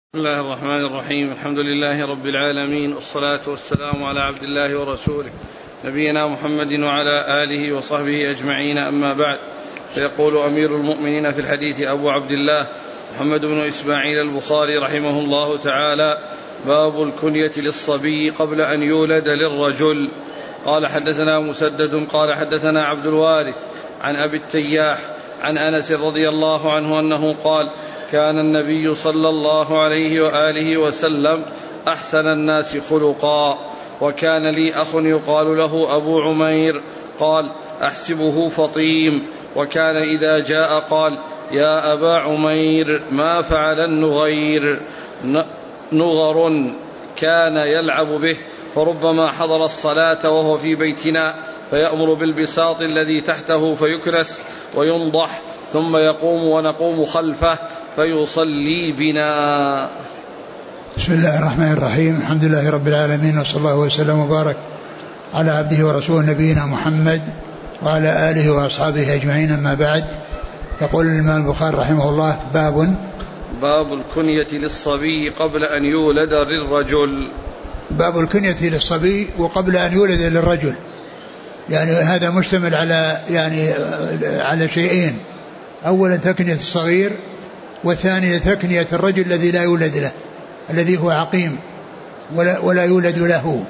بسم الله الرحمن الرحيم. الحمد لله رب العالمين، والصلاة والسلام على عبد الله ورسوله نبينا محمد وعلى آله وصحبه أجمعين، أما بعد. فيقول أمير المؤمنين في الحديث أبو عبد الله محمد بن إسماعيل البخاري رحمه الله تعالى: باب الكنية للصبي قبل أن يولد للرجل. قال حدثنا مسدد قال حدثنا عبد الوارث عن أبي التياح عن أنس رضي الله عنه أنه قال: كان النبي صلى الله عليه وآله وسلم أحسن الناس خلقا، وكان لي أخ يقال له أبو عمير، قال: أحسبه فطيم، وكان إذا جاء قال: يا أبا عمير ما فعل النغير؟ نغر كان يلعب به، فربما حضر الصلاة وهو في بيتنا فيأمر بالبساط الذي تحته فيكنس وينضح، ثم يقوم ونقوم خلفه فيصلي بنا. بسم الله الرحمن الرحيم. الحمد لله رب العالمين، وصلى الله وسلم وبارك على عبده ورسوله نبينا محمد وعلى آله وأصحابه أجمعين، أما بعد. يقول الإمام البخاري رحمه الله: باب الكنية للصبي قبل أن يولد للرجل. باب الكنية للصبي وقبل أن يولد للرجل، يعني هذا مشتمل على شيئين: أولا تكنية الصغير، والثانية تكنية الرجل الذي لا يولد له، الذي هو عقيم ولا يولد له.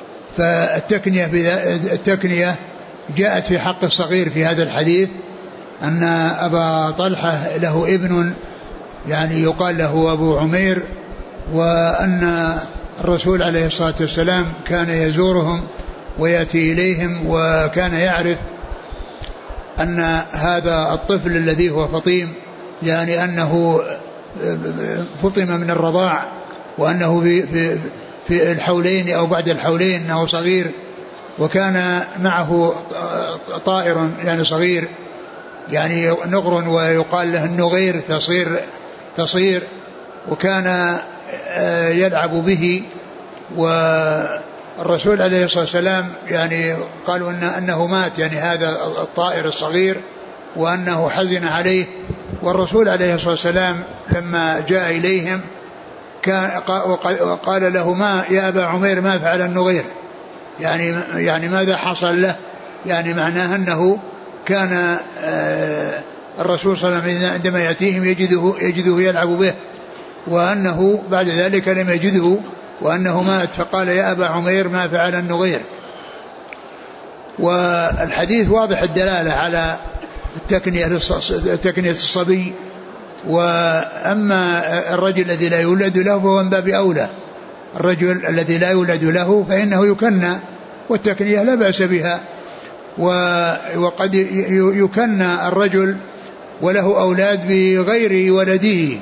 فالتكنية جاءت في حق الصغير في هذا الحديث، أن أبا طلحة له ابن يعني يقال له أبو عمير، وأن الرسول عليه الصلاة والسلام كان يزورهم ويأتي إليهم، وكان يعرف أن هذا الطفل الذي هو فطيم، يعني أنه فطم من الرضاع، وأنه في الحولين أو بعد الحولين أنه صغير، وكان معه طائر يعني صغير يعني نغر، ويقال له النغير تصير، وكان يلعب به. والرسول عليه الصلاة والسلام يعني قالوا أنه مات، يعني هذا الطائر الصغير، وأنه حزن عليه. والرسول عليه الصلاة والسلام لما جاء إليهم وقال له: ما يا أبا عمير ما فعل النغير؟ يعني ماذا حصل له؟ يعني معناه أنه كان الرسول صلى الله عليه وسلم عندما يأتيهم يجده يلعب به، وأنه بعد ذلك لم يجده، وأنه مات، فقال: يا أبا عمير ما فعل النغير؟ والحديث واضح الدلالة على تكنية الصبي. وأما الرجل الذي لا يولد له فهو من باب أولى. الرجل الذي لا يولد له فإنه يكنى، والتكنية لا بأس بها. وقد يكنى الرجل وله أولاد بغير ولده،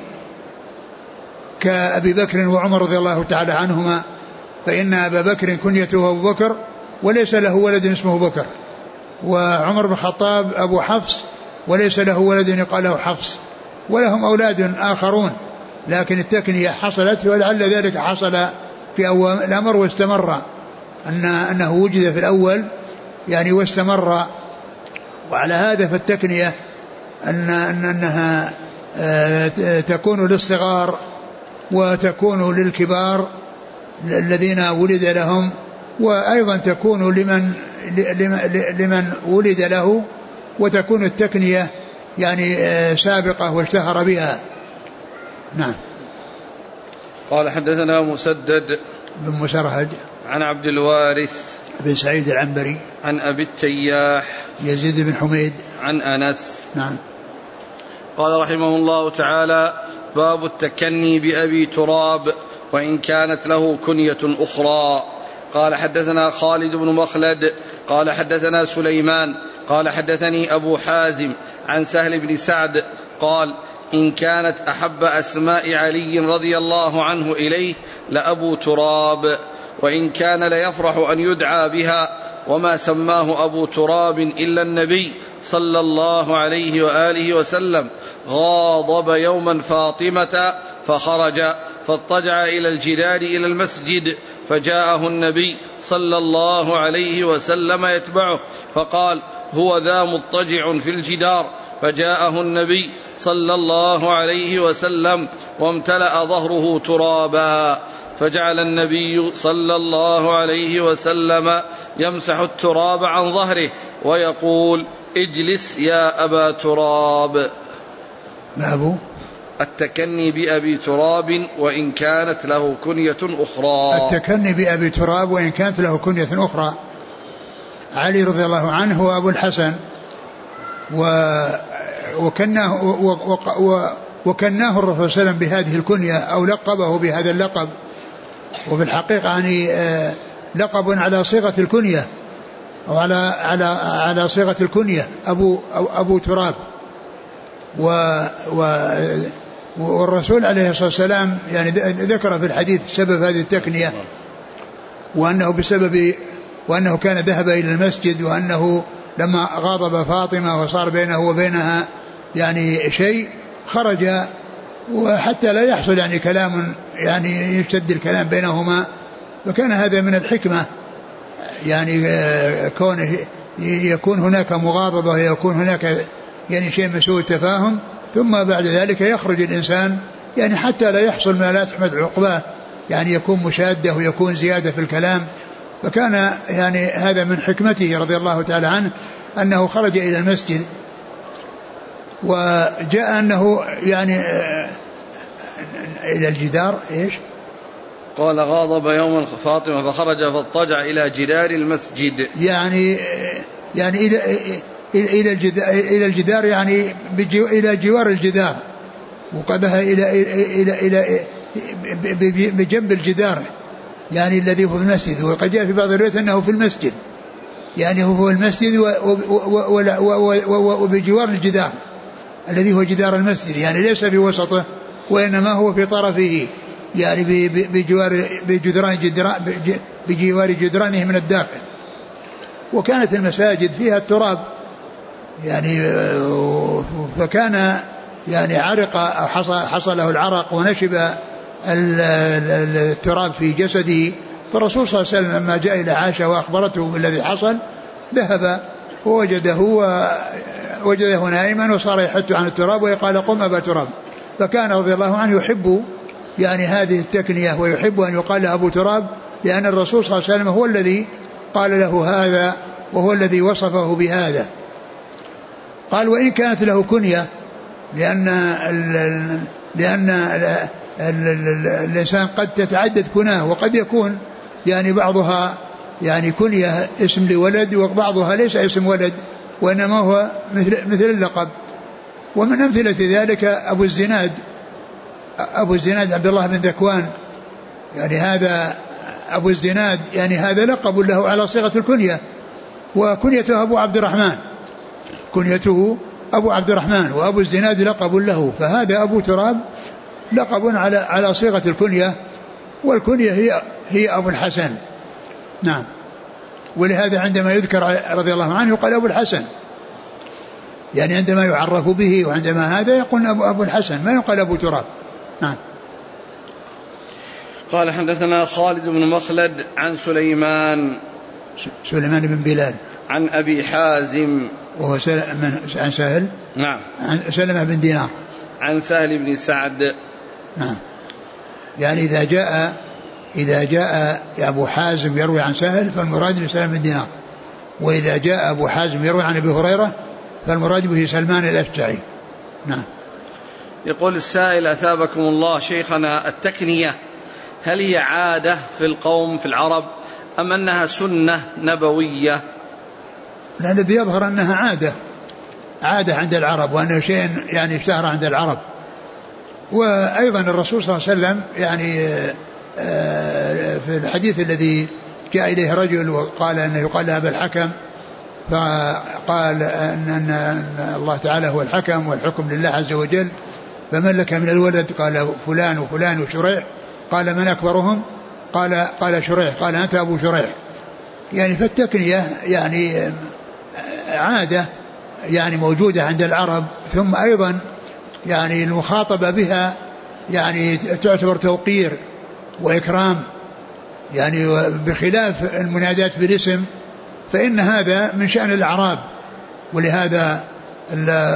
كأبي بكر وعمر رضي الله تعالى عنهما، فإن أبا بكر كنيته أبو بكر وليس له ولد اسمه بكر، وعمر بن الخطاب أبو حفص وليس له ولد يقال له حفص، ولهم أولاد آخرون، لكن التكنية حصلت، ولعل ذلك حصل في أول الأمر واستمر، أنه وجد في الأول يعني واستمر. وعلى هذا فالتكنية أنها تكون للصغار وتكون للكبار الذين ولد لهم، وأيضا تكون لمن ولد له، وتكون التكنية يعني سابقة واشتهر بها. نعم. قال حدثنا مسدد بن مسرهد عن عبد الوارث بن سعيد العنبري عن أبي التياح يزيد بن حميد عن أنس. نعم. قال رحمه الله تعالى: باب التكني بأبي تراب وإن كانت له كنية أخرى. قال حدثنا خالد بن مخلد قال حدثنا سليمان قال حدثني أبو حازم عن سهل بن سعد قال: إن كانت أحب أسماء علي رضي الله عنه إليه لأبو تراب، وإن كان ليفرح أن يدعى بها، وما سماه أبو تراب إلا النبي صلى الله عليه وآله وسلم. غاضب يوما فاطمة فخرج فاضطجع إلى الجدار إلى المسجد، فجاءه النبي صلى الله عليه وسلم يتبعه، فقال: هو ذا مضطجع في الجدار، فجاءه النبي صلى الله عليه وسلم وامتلأ ظهره ترابا، فجعل النبي صلى الله عليه وسلم يمسح التراب عن ظهره ويقول: اجلس يا أبا تراب. باب التكني بأبي تراب وإن كانت له كنية أخرى. التكني بأبي تراب وإن كانت له كنية أخرى. علي رضي الله عنه هو أبو الحسن، وكناه الرسول صلى الله عليه وسلم بهذه الكنية أو لقبه بهذا اللقب، وفي الحقيقة يعني لقب على صيغة الكنية أو على صيغة الكنية أبو تراب. والرسول عليه الصلاة والسلام يعني ذكر في الحديث سبب هذه التكنية، وأنه كان ذهب إلى المسجد، وأنه لما غاضب فاطمة وصار بينه وبينها يعني شيء خرج، وحتى لا يحصل يعني كلام يعني يشتد الكلام بينهما، وكان هذا من الحكمة يعني كونه يكون هناك مغاضبة ويكون هناك يعني شيء من سوء التفاهم، ثم بعد ذلك يخرج الإنسان يعني حتى لا يحصل ما لا تحمد عقباه، يعني يكون مشادة ويكون زيادة في الكلام. فكان يعني هذا من حكمته رضي الله تعالى عنه أنه خرج إلى المسجد، وجاء أنه يعني إلى الجدار إيش قال: غاضب يوم فاطمة فخرج فاضطجع إلى جدار المسجد، يعني إلى الجدار يعني إلى جوار الجدار، وقدها إلى بجنب الجدار يعني الذي هو في المسجد. وقد جاء في بعض الروايات أنه في المسجد، يعني هو في المسجد وبجوار الجدار الذي هو جدار المسجد، يعني ليس في وسطه وإنما هو في طرفه، يعني بجوار جدرانه من الداخل. وكانت المساجد فيها التراب يعني، فكان يعني عرق أو حصله العرق ونشب التراب في جسده. فالرسول صلى الله عليه وسلم لما جاء إلى عائشة وأخبرته بالذي حصل ذهب ووجده نائما، وصار يحث عن التراب ويقال: قم أبا تراب. فكان رضي الله عنه يحب يعني هذه التكنية، ويحب أن يقال له أبو تراب، لأن الرسول صلى الله عليه وسلم هو الذي قال له هذا وهو الذي وصفه بهذا. قال: وإن كانت له كنية، لأن الإنسان قد تتعدد كناه، وقد يكون يعني بعضها يعني كنية اسم لولد، وبعضها ليس اسم ولد وإنما هو مثل اللقب. ومن أمثلة ذلك أبو الزناد عبد الله بن ذكوان، يعني هذا أبو الزناد يعني هذا لقب له على صيغة الكنية، وكنيته أبو عبد الرحمن، كنيته أبو عبد الرحمن، وأبو الزناد لقب له. فهذا أبو تراب لقب على صيغة الكنية، والكنية هي أبو الحسن. نعم. ولهذا عندما يذكر رضي الله عنه يقال أبو الحسن، يعني عندما يعرف به وعندما هذا يقول أبو الحسن، ما يقال أبو تراب. نعم. قال: حدثنا خالد بن مخلد عن سليمان بن بلال عن أبي حازم وهو عن سهل، نعم، عن سلمة بن دينار عن سهل بن سعد. نعم. يعني إذا جاء أبو حازم يروي عن سهل فالمراد به سلمة بن دينار، وإذا جاء أبو حازم يروي عن أبي هريرة فالمراد به سلمان الأشجعي. نعم. يقول السائل: أثابكم الله شيخنا، التكنية هل هي عادة في القوم في العرب أم أنها سنة نبوية؟ الذي يظهر أنها عادة عند العرب، وأنه شيء يعني اشتهر عند العرب. وأيضا الرسول صلى الله عليه وسلم يعني في الحديث الذي جاء إليه رجل وقال أنه يقال أبا الحكم، فقال أن الله تعالى هو الحكم والحكم لله عز وجل، فمن لك من الولد؟ قال فلان وفلان وشريح. قال: من أكبرهم؟ قال شريح. قال: أنت أبو شريح. يعني فالتكنية يعني عادة يعني موجودة عند العرب، ثم أيضا يعني المخاطبة بها يعني تعتبر توقير وإكرام، يعني بخلاف المنادات بالاسم فإن هذا من شأن الأعراب. ولهذا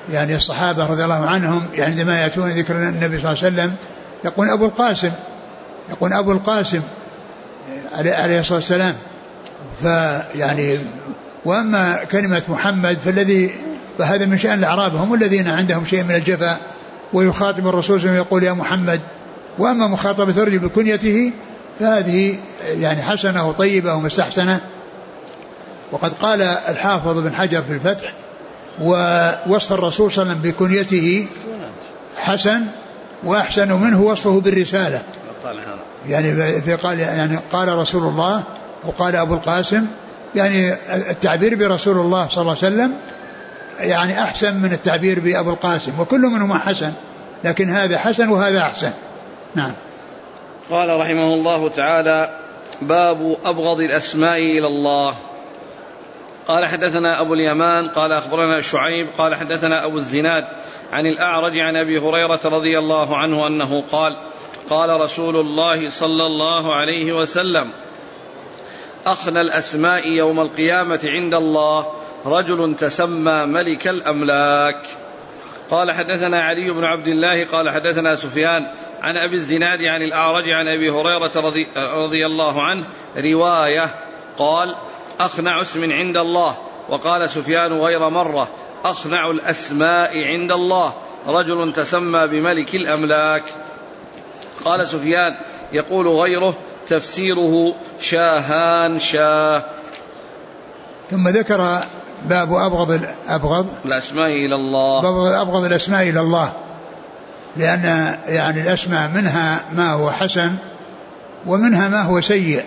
يعني الصحابة رضي الله عنهم يعني عندما يأتون ذكر النبي صلى الله عليه وسلم يقول أبو القاسم عليه الصلاة والسلام. فيعني وأما كلمة محمد فهذا من شأن الأعراب، هم الذين عندهم شيء من الجفاء ويخاطب الرسول صلى الله عليه وسلم يقول يا محمد. وأما مخاطبة الرجل بكنيته فهذه يعني حسنة وطيبة ومستحسنة. وقد قال الحافظ بن حجر في الفتح ووصف الرسول صلى الله عليه وسلم بكنيته حسن، وأحسن منه وصفه بالرسالة. يعني قال رسول الله وقال أبو القاسم، يعني التعبير برسول الله صلى الله عليه وسلم يعني أحسن من التعبير بأبو القاسم، وكل منهما حسن، لكن هذا حسن وهذا أحسن. نعم. قال رحمه الله تعالى: باب أبغض الأسماء إلى الله. قال حدثنا أبو اليمان قال أخبرنا شعيب قال حدثنا أبو الزناد عن الأعرج عن أبي هريرة رضي الله عنه أنه قال: قال رسول الله صلى الله عليه وسلم: أخنى الأسماء يوم القيامة عند الله رجل تسمى ملك الأملاك. قال حدثنا علي بن عبد الله قال حدثنا سفيان عن أبي الزناد عن الأعرج عن أبي هريرة رضي الله عنه رواية، قال: أخنع اسم عند الله. وقال سفيان غير مرة: أخنع الأسماء عند الله رجل تسمى بملك الأملاك. قال سفيان: يقول غيره تفسيره شاهان شاه. ثم ذكر باب أبغض الأسماء إلى الله، أبغض الأسماء إلى الله، لأن يعني الأسماء منها ما هو حسن ومنها ما هو سيء.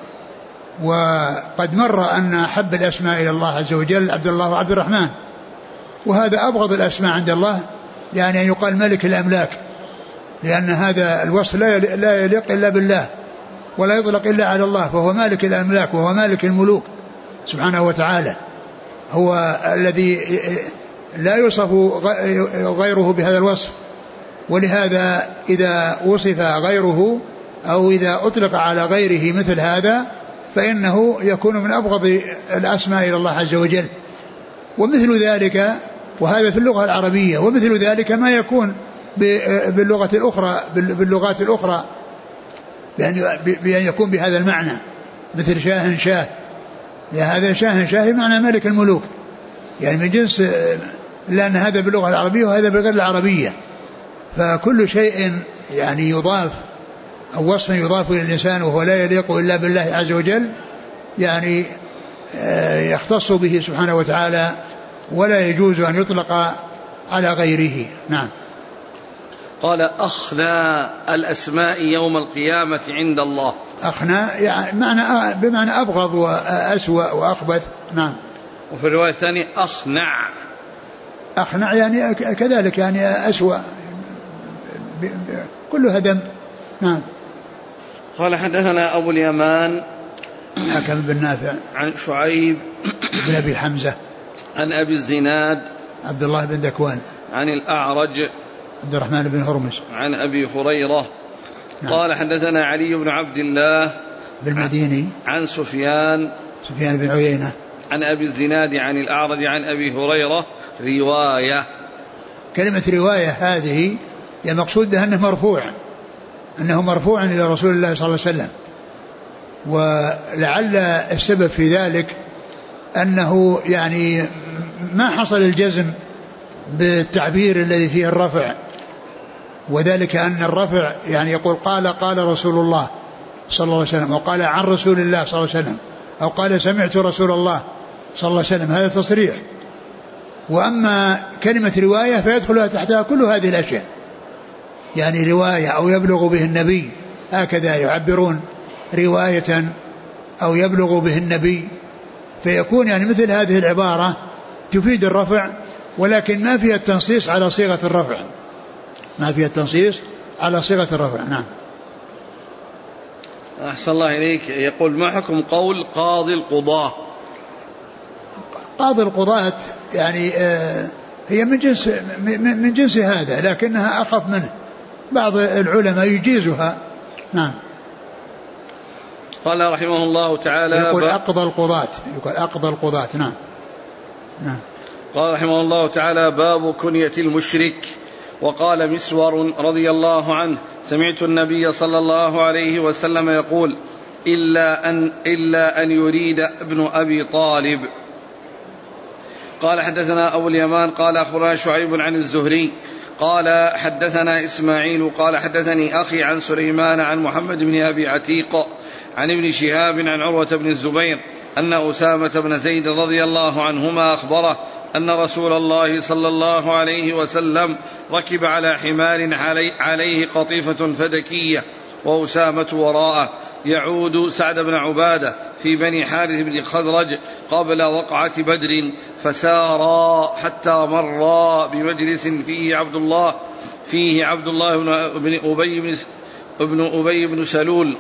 وقد مر أن أحب الأسماء إلى الله عز وجل عبد الله وعبد الرحمن، وهذا أبغض الأسماء عند الله، يعني أن يقال ملك الأملاك، لأن هذا الوصف لا يليق إلا بالله ولا يطلق إلا على الله، فهو مالك الأملاك وهو مالك الملوك سبحانه وتعالى، هو الذي لا يوصف غيره بهذا الوصف. ولهذا إذا وصف غيره أو إذا أطلق على غيره مثل هذا فإنه يكون من أبغض الأسماء إلى الله عز وجل. ومثل ذلك، وهذا في اللغة العربية، ومثل ذلك ما يكون باللغات الأخرى بأن يكون بهذا المعنى، مثل شاه شاه، هذا شاه شاه معنى ملك الملوك، يعني من جنس، لأن هذا باللغة العربية وهذا بالغير العربية. فكل شيء يعني يضاف أو وصف يضاف إلى الإنسان وهو لا يليق إلا بالله عز وجل يعني يختص به سبحانه وتعالى، ولا يجوز أن يطلق على غيره. نعم. قال: أخنى الأسماء يوم القيامة عند الله. أخنى يعني بمعنى أبغض وأسوأ وأخبث. نعم. وفي الرواية الثانية أخنع يعني كذلك يعني أسوأ، كلها دم. نعم. قال حدثنا أبو اليمان حكم بن نافع عن شعيب بن أبي حمزة عن أبي الزناد عبد الله بن ذكوان عن الأعرج عبد الرحمن بن هرمز عن أبي هريرة. نعم. قال حدثنا علي بن عبد الله بالمديني عن سفيان بن عيينة عن أبي الزناد عن الأعرج عن أبي هريرة رواية. كلمة رواية هذه مقصود بها أنه مرفوع إلى رسول الله صلى الله عليه وسلم، ولعل السبب في ذلك أنه يعني ما حصل الجزم بالتعبير الذي فيه الرفع، وذلك أن الرفع يعني يقول قال رسول الله صلى الله عليه وسلم، وقال عن رسول الله صلى الله عليه وسلم، أو قال سمعت رسول الله صلى الله عليه وسلم، هذا تصريح. وأما كلمة رواية فيدخلها تحتها كل هذه الأشياء، يعني رواية أو يبلغ به النبي، هكذا يعبرون رواية أو يبلغ به النبي، فيكون يعني مثل هذه العبارة تفيد الرفع، ولكن ما فيها التنصيص على صيغة الرفع. نعم. أحسن الله إليك. يقول: ما حكم قول قاضي القضاة؟ قاضي القضاة يعني هي من جنس هذا، لكنها أخف منه، بعض العلماء يجيزها. نعم. قال رحمه الله تعالى: يقول أقضى القضاة. نعم. قال رحمه الله تعالى: باب كنية المشرك. وقال مسور رضي الله عنه: سمعت النبي صلى الله عليه وسلم يقول: إلا أن يريد ابن أبي طالب. قال حدثنا أبو اليمان قال أخبرنا شعيب عن الزهري قال حدثنا إسماعيل قال حدثني أخي عن سليمان عن محمد بن أبي عتيق عن ابن شهاب عن عروة بن الزبير أن أسامة بن زيد رضي الله عنهما أخبره أن رسول الله صلى الله عليه وسلم ركب على حمار عليه قطيفة فدكية وأسامة وراءه يعود سعد بن عبادة في بني حارث بن الخزرج قبل وقعة بدر، فسارا حتى مرا بمجلس فيه عبد الله بن أبي بن سلول،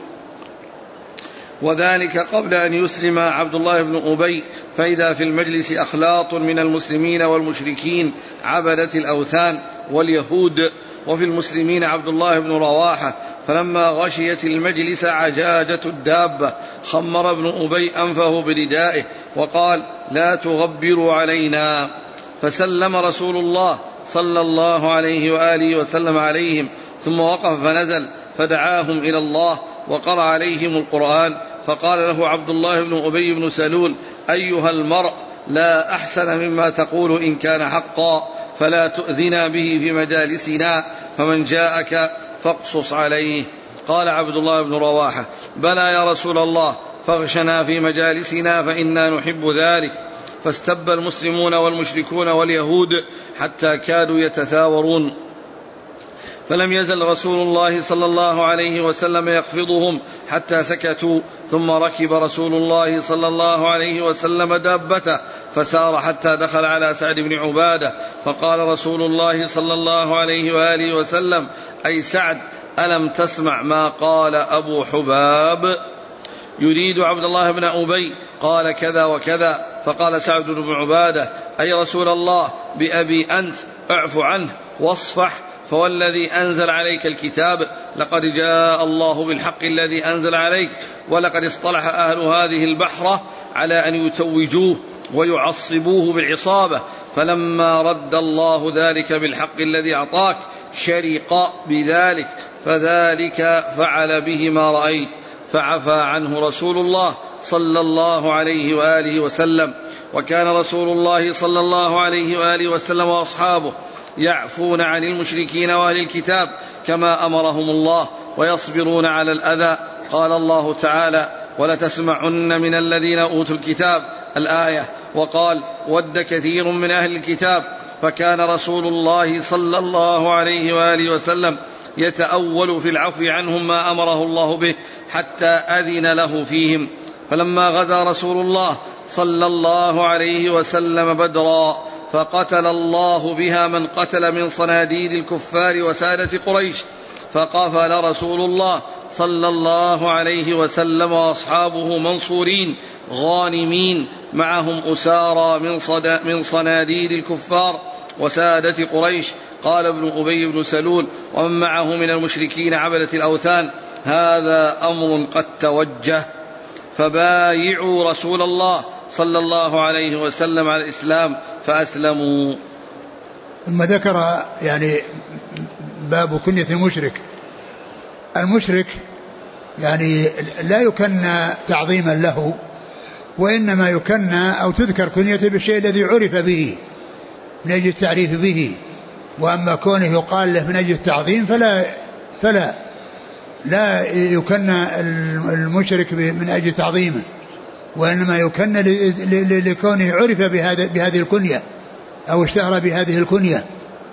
وذلك قبل أن يسلم عبد الله بن أبي، فإذا في المجلس أخلاط من المسلمين والمشركين عبدة الأوثان واليهود، وفي المسلمين عبد الله بن رواحة، فلما غشيت المجلس عجاجة الدابة خمر ابن أبي أنفه بردائه وقال: لا تغبروا علينا. فسلم رسول الله صلى الله عليه وآله وسلم عليهم، ثم وقف فنزل فدعاهم إلى الله وقرأ عليهم القرآن، فقال له عبد الله بن أبي بن سلول: أيها المرء، لا أحسن مما تقول إن كان حقا، فلا تؤذنا به في مجالسنا، فمن جاءك فاقصص عليه. قال عبد الله بن رواحة: بلى يا رسول الله، فاغشنا في مجالسنا فإنا نحب ذلك. فاستب المسلمون والمشركون واليهود حتى كادوا يتثاورون، فلم يزل رسول الله صلى الله عليه وسلم يخفضهم حتى سكتوا، ثم ركب رسول الله صلى الله عليه وسلم دابته فسار حتى دخل على سعد بن عبادة، فقال رسول الله صلى الله عليه وآله وسلم: أي سعد، ألم تسمع ما قال أبو حباب؟ يريد عبد الله بن أبي، قال كذا وكذا. فقال سعد بن عبادة: أي رسول الله، بأبي أنت، اعف عنه واصفح، فوالذي أنزل عليك الكتاب لقد جاء الله بالحق الذي أنزل عليك، ولقد اصطلح أهل هذه البحرة على أن يتوجوه ويعصبوه بالعصابة، فلما رد الله ذلك بالحق الذي أعطاك شرق بذلك، فذلك فعل به ما رأيت. فعفى عنه رسول الله صلى الله عليه وآله وسلم. وكان رسول الله صلى الله عليه وآله وسلم وأصحابه يعفون عن المشركين وأهل الكتاب كما أمرهم الله، ويصبرون على الأذى. قال الله تعالى: ولتسمعن من الذين أوتوا الكتاب، الآية. وقال: ود كثير من أهل الكتاب. فكان رسول الله صلى الله عليه وآله وسلم يتأول في العفو عنهم ما أمره الله به حتى أذن له فيهم. فلما غزا رسول الله صلى الله عليه وسلم بدرا، فقتل الله بها من قتل من صناديد الكفار وسادة قريش، فقفل رسول الله صلى الله عليه وسلم وأصحابه منصورين غانمين، معهم أسارى من صناديد الكفار وسادة قريش. قال ابن أبي بن سلول: ومن معه من المشركين عبدة الأوثان: هذا أمر قد توجه، فبايعوا رسول الله صلى الله عليه وسلم على الإسلام فأسلموا. ثم ذكر يعني باب كنية المشرك يعني لا يكنى تعظيما له، وإنما يكنى أو تذكر كنيته بالشيء الذي عرف به من أجل التعريف به، وأما كونه يقال له من أجل التعظيم لا يكنى المشرك من أجل تعظيمه، وإنما يكنى لكونه عرف بهذه الكنية أو اشتهر بهذه الكنية.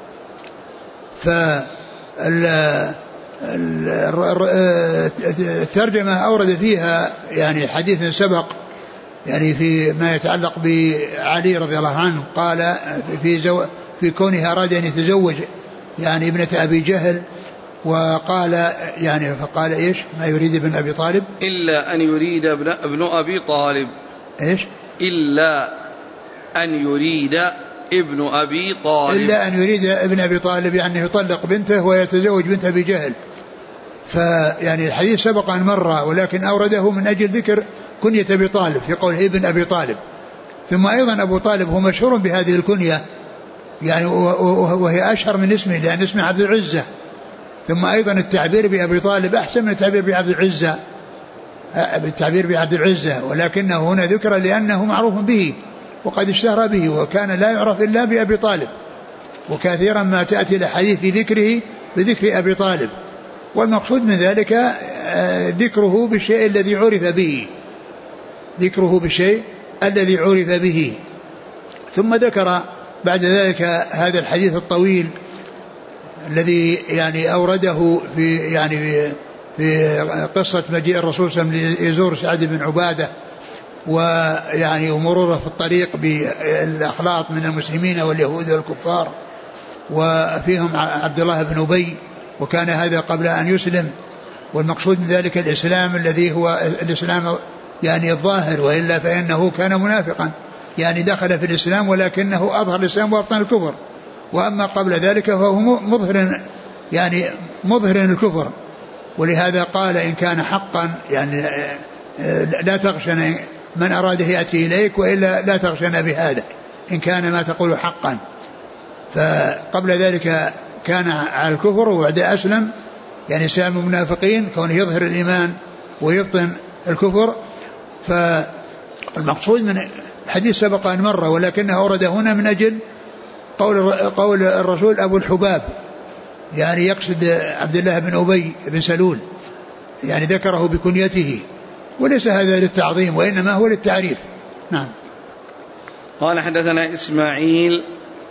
الترجمة أورد فيها يعني حديث سبق يعني في ما يتعلق بعلي رضي الله عنه، قال في كونه أراد أن يتزوج يعني ابنة أبي جهل، وقال يعني فقال إيش ما يريد ابن أبي طالب إلا أن يريد ابن أبي طالب، إيش إلا أن يريد ابن أبي طالب، إلا أن يريد ابن أبي طالب يعني يطلق بنته ويتزوج بنت أبي جهل. فيعني الحديث سبق أن مر، ولكن أورده من أجل ذكر كنية أبي طالب في قوله ابن أبي طالب، ثم أيضا أبو طالب هو مشهور بهذه الكنية يعني وهي أشهر من اسمه لأن اسمه عبد العزة. ثم أيضا التعبير بأبي طالب أحسن من التعبير بعبد العزة، بالتعبير بعبد العزة، ولكنه هنا ذكر لأنه معروف به وقد اشتهر به، وكان لا يعرف إلا بأبي طالب، وكثيرا ما تأتي الحديث في ذكره بذكر أبي طالب، والمقصود من ذلك ذكره بالشيء الذي عرف به، ذكره بالشيء الذي عرف به. ثم ذكر بعد ذلك هذا الحديث الطويل الذي يعني أورده في قصة مجيء الرسول صلى الله عليه وسلم يزور سعد بن عبادة، ويعني ومروره في الطريق بالأخلاط من المسلمين واليهود والكفار، وفيهم عبد الله بن أبي، وكان هذا قبل أن يسلم. والمقصود من ذلك الإسلام الذي هو الإسلام يعني الظاهر، وإلا فإنه كان منافقا، يعني دخل في الإسلام ولكنه أظهر الإسلام وأبطن الكفر، وأما قبل ذلك فهو مظهر الكفر. ولهذا قال إن كان حقا يعني لا تغشن من أراده يأتي إليك، وإلا لا تغشن بهذا إن كان ما تقول حقا. فقبل ذلك كان على الكفر، وبعد أسلم يعني إسلام المنافقين كونه يظهر الإيمان ويبطن الكفر. فالمقصود من الحديث سبق أن مر، ولكنه أورد هنا من أجل قول الرسول أبو الحباب، يعني يقصد عبد الله بن أبي بن سلول، يعني ذكره بكنيته، وليس هذا للتعظيم وإنما هو للتعريف. نعم. قال حدثنا إسماعيل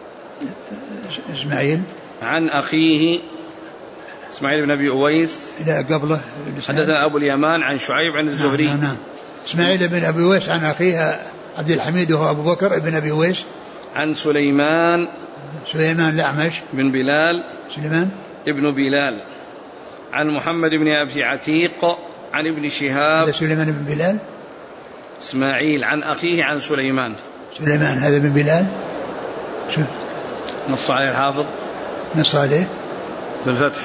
عن أخيه إسماعيل بن أبي أويس، لا قبله حدثنا أبو اليمان عن شعيب عن الزهري. نعم. إسماعيل بن أبي أويس عن أخيه عبد الحميد وهو أبو بكر بن أبي أويس، عن سليمان الأعمش بن بلال، سليمان ابن بلال، عن محمد بن أبي عتيق عن ابن شهاب. سليمان بن بلال إسماعيل عن أخيه عن سليمان هذا بن بلال نص عليه الحافظ، نص عليه بالفتح،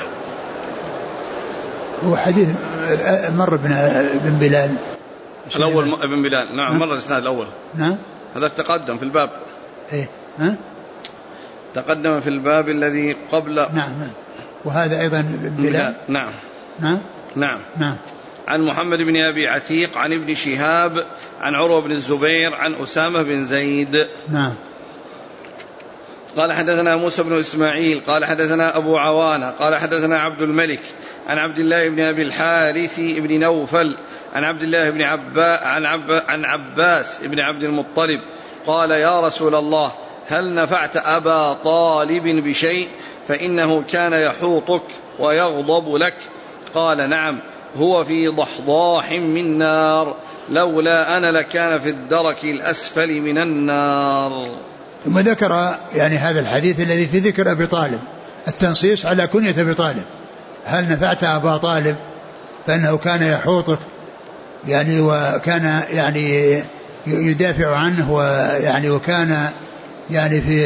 هو حديث مر بن بلال الأول ابن بلال. نعم مر الإسناد الأول. نعم هذا تقدم في الباب. إيه تقدم في الباب الذي قبل. نعم. وهذا أيضا بن بلال. نعم. عن محمد بن أبي عتيق عن ابن شهاب عن عروة بن الزبير عن أسامة بن زيد. نعم. قال حدثنا موسى بن إسماعيل قال حدثنا أبو عوانة قال حدثنا عبد الملك عن عبد الله بن أبي الحارث بن نوفل عن عبد الله بن عن عباس بن عبد المطلب قال يا رسول الله هل نفعت أبا طالب بشيء فإنه كان يحوطك ويغضب لك؟ قال نعم، هو في ضحضاح من نار، لولا أنا لكان في الدرك الأسفل من النار. ثم ذكر يعني هذا الحديث الذي في ذكر أبي طالب، التنصيص على كنية أبي طالب، هل نفعت أبا طالب فإنه كان يحوطك، يعني وكان يعني يدافع عنه، ويعني وكان يعني في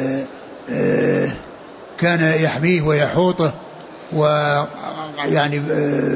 كان يحميه ويحوطه، ويعني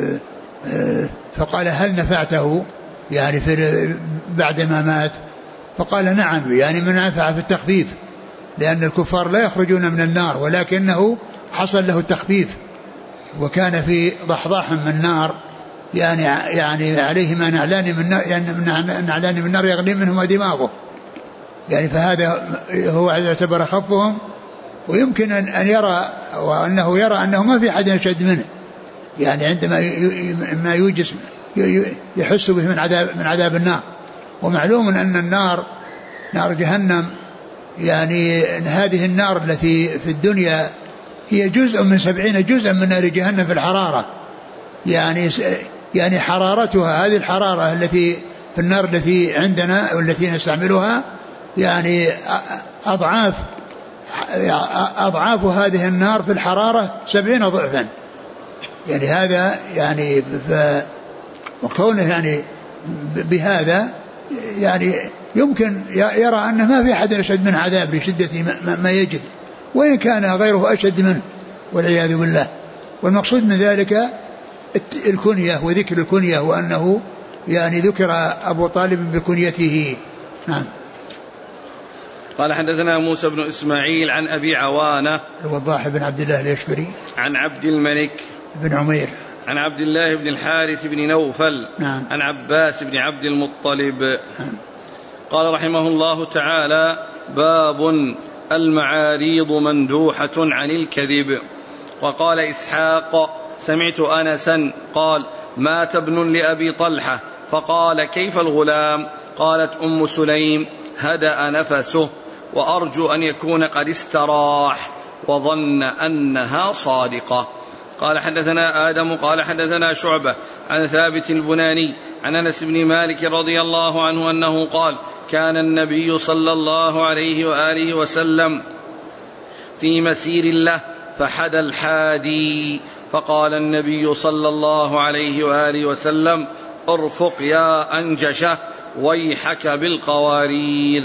فقال هل نفعته يعني في بعد ما مات؟ فقال نعم، يعني من نفع في التخفيف، لأن الكفار لا يخرجون من النار، ولكنه حصل له التخفيف، وكان في ضحضاح من النار، يعني عليه ما نعلان من النار، يعني نعلان من النار يغلي منهما دماغه، يعني فهذا هو يعتبر خفهم. ويمكن أن يرى وأنه يرى أنه ما في أحد أشد منه، يعني عندما ما يوجس يحس به من عذاب النار. ومعلوم أن النار نار جهنم، يعني هذه النار التي في الدنيا هي جزء من 70 جزءا من نار جهنم في الحرارة، يعني حرارتها، هذه الحرارة التي في النار التي عندنا والتي نستعملها يعني أضعاف هذه النار في الحرارة 70 ضعفا. يعني هذا يعني وكونه يعني بهذا يعني يمكن يرى أنه ما في أحد أشد من عذاب لشدة ما يجد، وإن كان غيره أشد منه والعياذ بالله. والمقصود من ذلك الكنية وذكر الكنية، وأنه يعني ذكر أبو طالب بكنيته. نعم. قال حدثنا موسى بن إسماعيل عن أبي عوانة الوضاح بن عبد الله اليشكري عن عبد الملك بن عمير عن عبد الله بن الحارث بن نوفل نعم. عن عباس بن عبد المطلب نعم. قال رحمه الله تعالى: باب المعاريض مندوحة عن الكذب. وقال إسحاق: سمعت أنسا قال: مات ابن لأبي طلحة، فقال: كيف الغلام؟ قالت أم سليم: هدأ نفسه، وأرجو أن يكون قد استراح، وظن أنها صادقة. قال حدثنا آدم قال حدثنا شعبة عن ثابت البناني عن أنس بن مالك رضي الله عنه أنه قال: كان النبي صلى الله عليه وآله وسلم في مسير له فحدى الحادي، فقال النبي صلى الله عليه وآله وسلم: ارفق يا أنجشة، ويحك بالقوارير.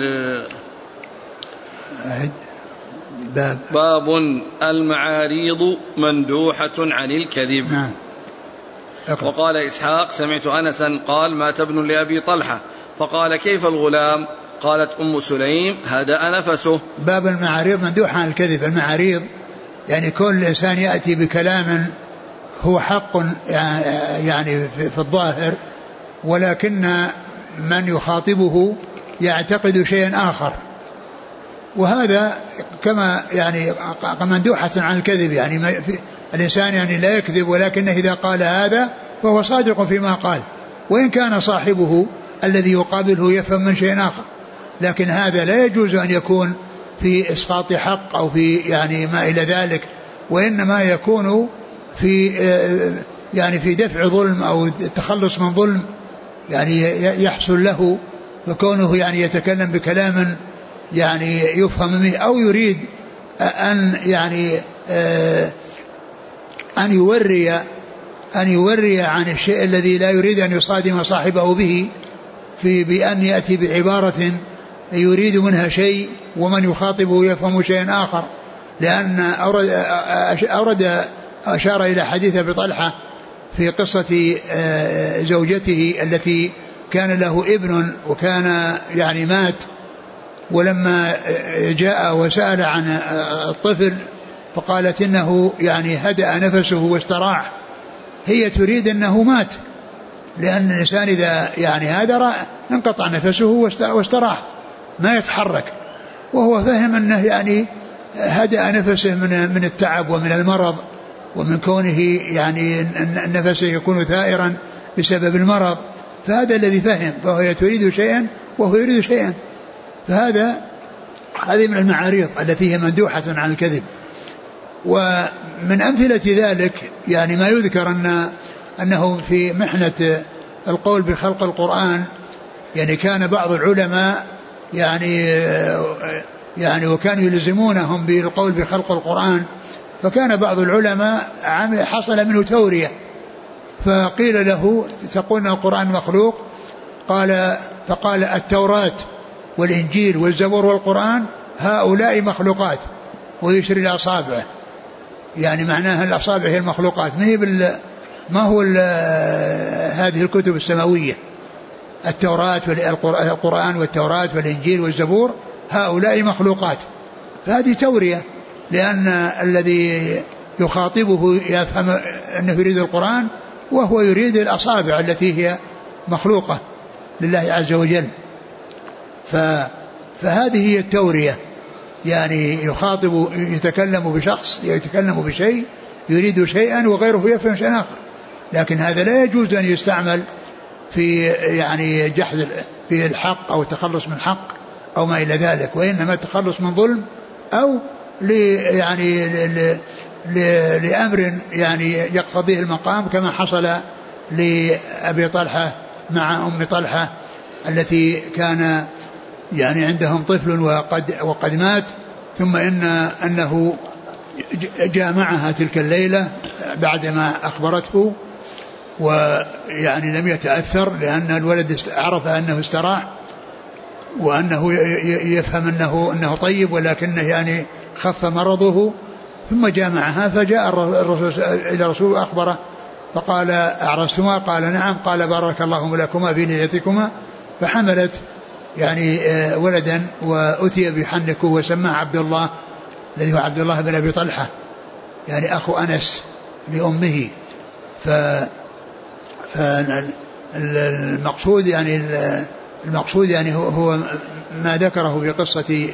باب المعاريض مندوحة عن الكذب. نعم. وقال إسحاق: سمعت أنسا قال: مات ابن لأبي طلحة، فقال: كيف الغلام؟ قالت أم سليم: هدأ نفسه. باب المعاريض مندوحة عن الكذب. المعاريض يعني كل إنسان يأتي بكلام هو حق يعني في الظاهر، ولكن من يخاطبه يعتقد شيئا آخر، وهذا كما يعني مندوحة عن الكذب. يعني الإنسان يعني لا يكذب، ولكنه إذا قال هذا فهو صادق فيما قال، وإن كان صاحبه الذي يقابله يفهم من شيء آخر. لكن هذا لا يجوز أن يكون في إسقاط حق أو في يعني ما إلى ذلك، وإنما يكون في يعني في دفع ظلم أو التخلص من ظلم يعني يحصل له، فكونه يعني يتكلم بكلام يعني يفهم منه، أو يريد أن يعني أن يوري عن الشيء الذي لا يريد أن يصادم صاحبه به، بأن يأتي بعبارة يريد منها شيء ومن يخاطبه يفهم شيئا آخر. لأن أشار إلى حديث أبي طلحة في قصة زوجته التي كان له ابن وكان يعني مات، ولما جاء وسأل عن الطفل فقالت إنه يعني هدأ نفسه واستراح. هي تريد أنه مات، لأن الإنسان إذا يعني هذا انقطع نفسه واستراح ما يتحرك، وهو فهم أنه يعني هدأ نفسه من التعب ومن المرض، ومن كونه يعني نفسه يكون ثائرا بسبب المرض. فهذا الذي فهم، فهو تريد شيئا وهو يريد شيئا. هذه من المعاريض التي هي مندوحة عن الكذب. ومن أمثلة ذلك يعني ما يذكر أنه في محنة القول بخلق القرآن، يعني كان بعض العلماء يعني وكانوا يلزمونهم بالقول بخلق القرآن، فكان بعض العلماء حصل منه تورية، فقيل له: تقول القرآن مخلوق؟ فقال: التوراة والإنجيل والزبور والقرآن هؤلاء مخلوقات، ويشير إلى أصابعه، يعني معناها الأصابع هي المخلوقات، ما هو هذه الكتب السماوية، التوراة والقرآن والتوراة والإنجيل والزبور هؤلاء مخلوقات. فهذه تورية، لأن الذي يخاطبه يفهم أنه يريد القرآن وهو يريد الأصابع التي هي مخلوقة لله عز وجل. فهذه هي التورية، يعني يخاطب يتكلم بشخص يتكلم بشيء يريد شيئا وغيره يفهم شيئا آخر، لكن هذا لا يجوز أن يستعمل في يعني جحد في الحق أو التخلص من حق أو ما إلى ذلك، وإنما التخلص من ظلم أو لأمر يعني يقتضيه المقام، كما حصل لأبي طلحة مع أم طلحة التي كان يعني عندهم طفل وقد مات، ثم أنه جامعها تلك الليلة بعدما أخبرته، ويعني لم يتأثر لأن الولد عرف أنه استراح وأنه يفهم أنه طيب، ولكنه يعني خف مرضه، ثم جامعها. فجاء الرسول إلى الرسول وأخبره فقال: أعرستما؟ قال: نعم. قال: بارك الله لكما في ليلتكما. فحملت يعني ولدا وأتي بحنكه وسماه عبد الله الذي هو عبد الله بن أبي طلحة يعني أخو أنس لأمه. فالمقصود يعني هو ما ذكره في قصة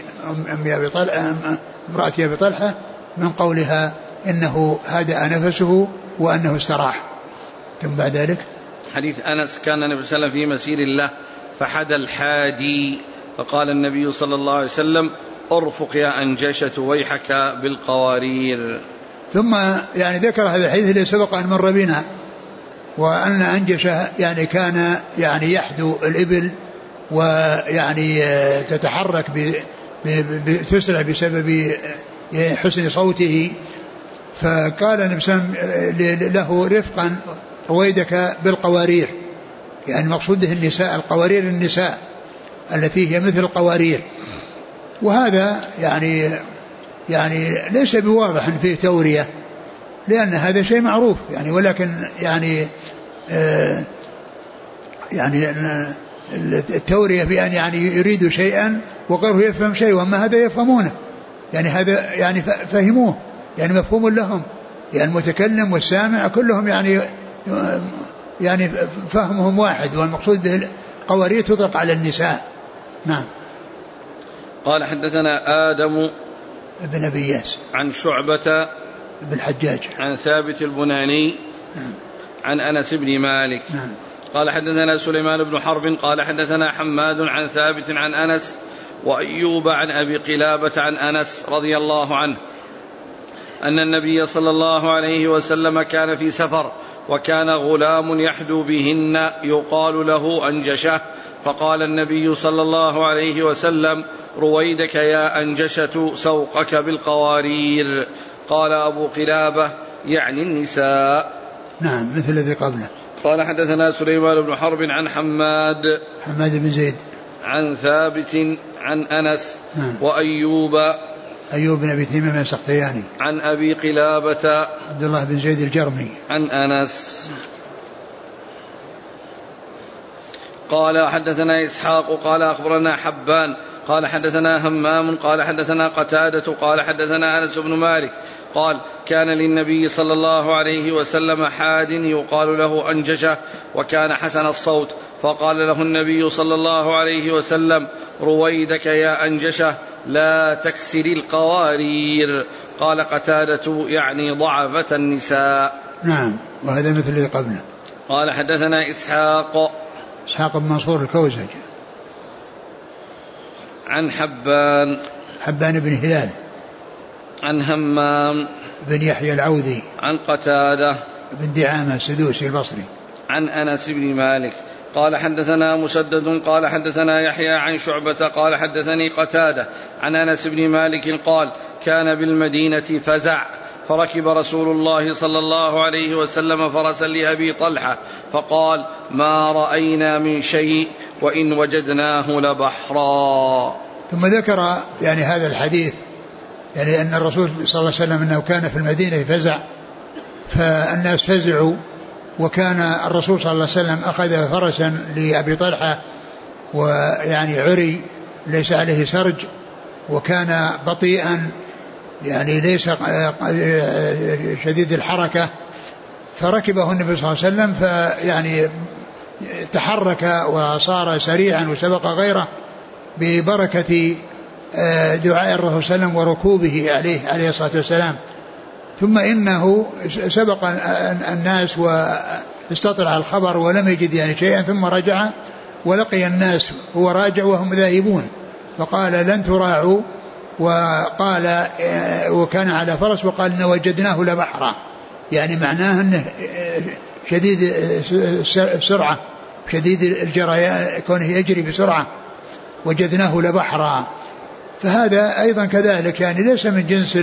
امرأة أبي طلحة من قولها إنه هدأ نفسه وأنه استراح. ثم بعد ذلك حديث أنس كان النبي صلى الله عليه وسلم في مسير الله فحدى الحادي فقال النبي صلى الله عليه وسلم أرفق يا أنجشة ويحك بالقوارير. ثم يعني ذكر هذا الحديث الذي سبق أن مر بنا وأن أنجشة يعني كان يعني يحدو الإبل ويعني تتحرك تسرع بسبب حسن صوته. فقال النبي صلى الله عليه وسلم له رفقا رويدك بالقوارير يعني مقصوده النساء القوارير النساء التي هي مثل القوارير. وهذا يعني ليس بواضح فيه تورية لأن هذا شيء معروف يعني ولكن يعني التورية بأن يعني يريد شيئا وغيره يفهم شيء وما هذا يفهمونه يعني هذا يعني فهموه يعني مفهوم لهم يعني المتكلم والسامع كلهم يعني فهمهم واحد والمقصود به قوارير تطلق على النساء. نعم. قال حدثنا آدم بن أبي إياس عن شعبة بن الحجاج عن ثابت البناني نعم. عن أنس بن مالك نعم. قال حدثنا سليمان بن حرب قال حدثنا حماد عن ثابت عن أنس وأيوب عن أبي قلابة عن أنس رضي الله عنه أن النبي صلى الله عليه وسلم كان في سفر وكان غلام يحدو بهن يقال له أنجشة فقال النبي صلى الله عليه وسلم رويدك يا أنجشة سوقك بالقوارير. قال أبو قلابة يعني النساء. نعم مثل الذي قبله. قال حدثنا سليمان بن حرب عن حماد بن زيد عن ثابت عن أنس نعم. وأيوب بن أبي تميم السختياني عن أبي قلابة عبد الله بن زيد الجرمي عن أنس. قال حدثنا إسحاق قال أخبرنا حبان قال حدثنا همام قال حدثنا قتادة قال حدثنا أنس بن مالك قال كان للنبي صلى الله عليه وسلم حاد يقال له أنجشة وكان حسن الصوت فقال له النبي صلى الله عليه وسلم رويدك يا أنجشة لا تكسر القوارير. قال قتادة يعني ضعفة النساء. نعم وهذا مثل الذي قبله. قال حدثنا إسحاق بن منصور الكوزج عن حبان بن هلال عن همام بن يحيى العوذي عن قتادة بن دعامة السدوسي البصري عن أنس بن مالك قال حدثنا مسدد قال حدثنا يحيى عن شعبة قال حدثني قتادة عن أنس بن مالك قال كان بالمدينة فزع فركب رسول الله صلى الله عليه وسلم فرسا لأبي طلحة فقال ما رأينا من شيء وإن وجدناه لبحرا. ثم ذكر يعني هذا الحديث يعني أن الرسول صلى الله عليه وسلم أنه كان في المدينة فزع فالناس فزعوا وكان الرسول صلى الله عليه وسلم أخذ فرسا لأبي طلحة ويعني عري ليس عليه سرج وكان بطيئا يعني ليس شديد الحركة فركبه النبي صلى الله عليه وسلم فيعني تحرك وصار سريعا وسبق غيره ببركة دعاء الرسول صلى الله عليه وسلم وركوبه عليه الصلاة والسلام. ثم إنه سبق الناس واستطلع الخبر ولم يجد يعني شيئا ثم رجع ولقي الناس هو راجع وهم ذاهبون فقال لن تراعوا وقال وكان على فرس وقال إن وجدناه لبحرا يعني معناه أنه شديد السرعة شديد الجريان كونه يجري بسرعة وجدناه لبحرا. فهذا أيضا كذلك يعني ليس من جنس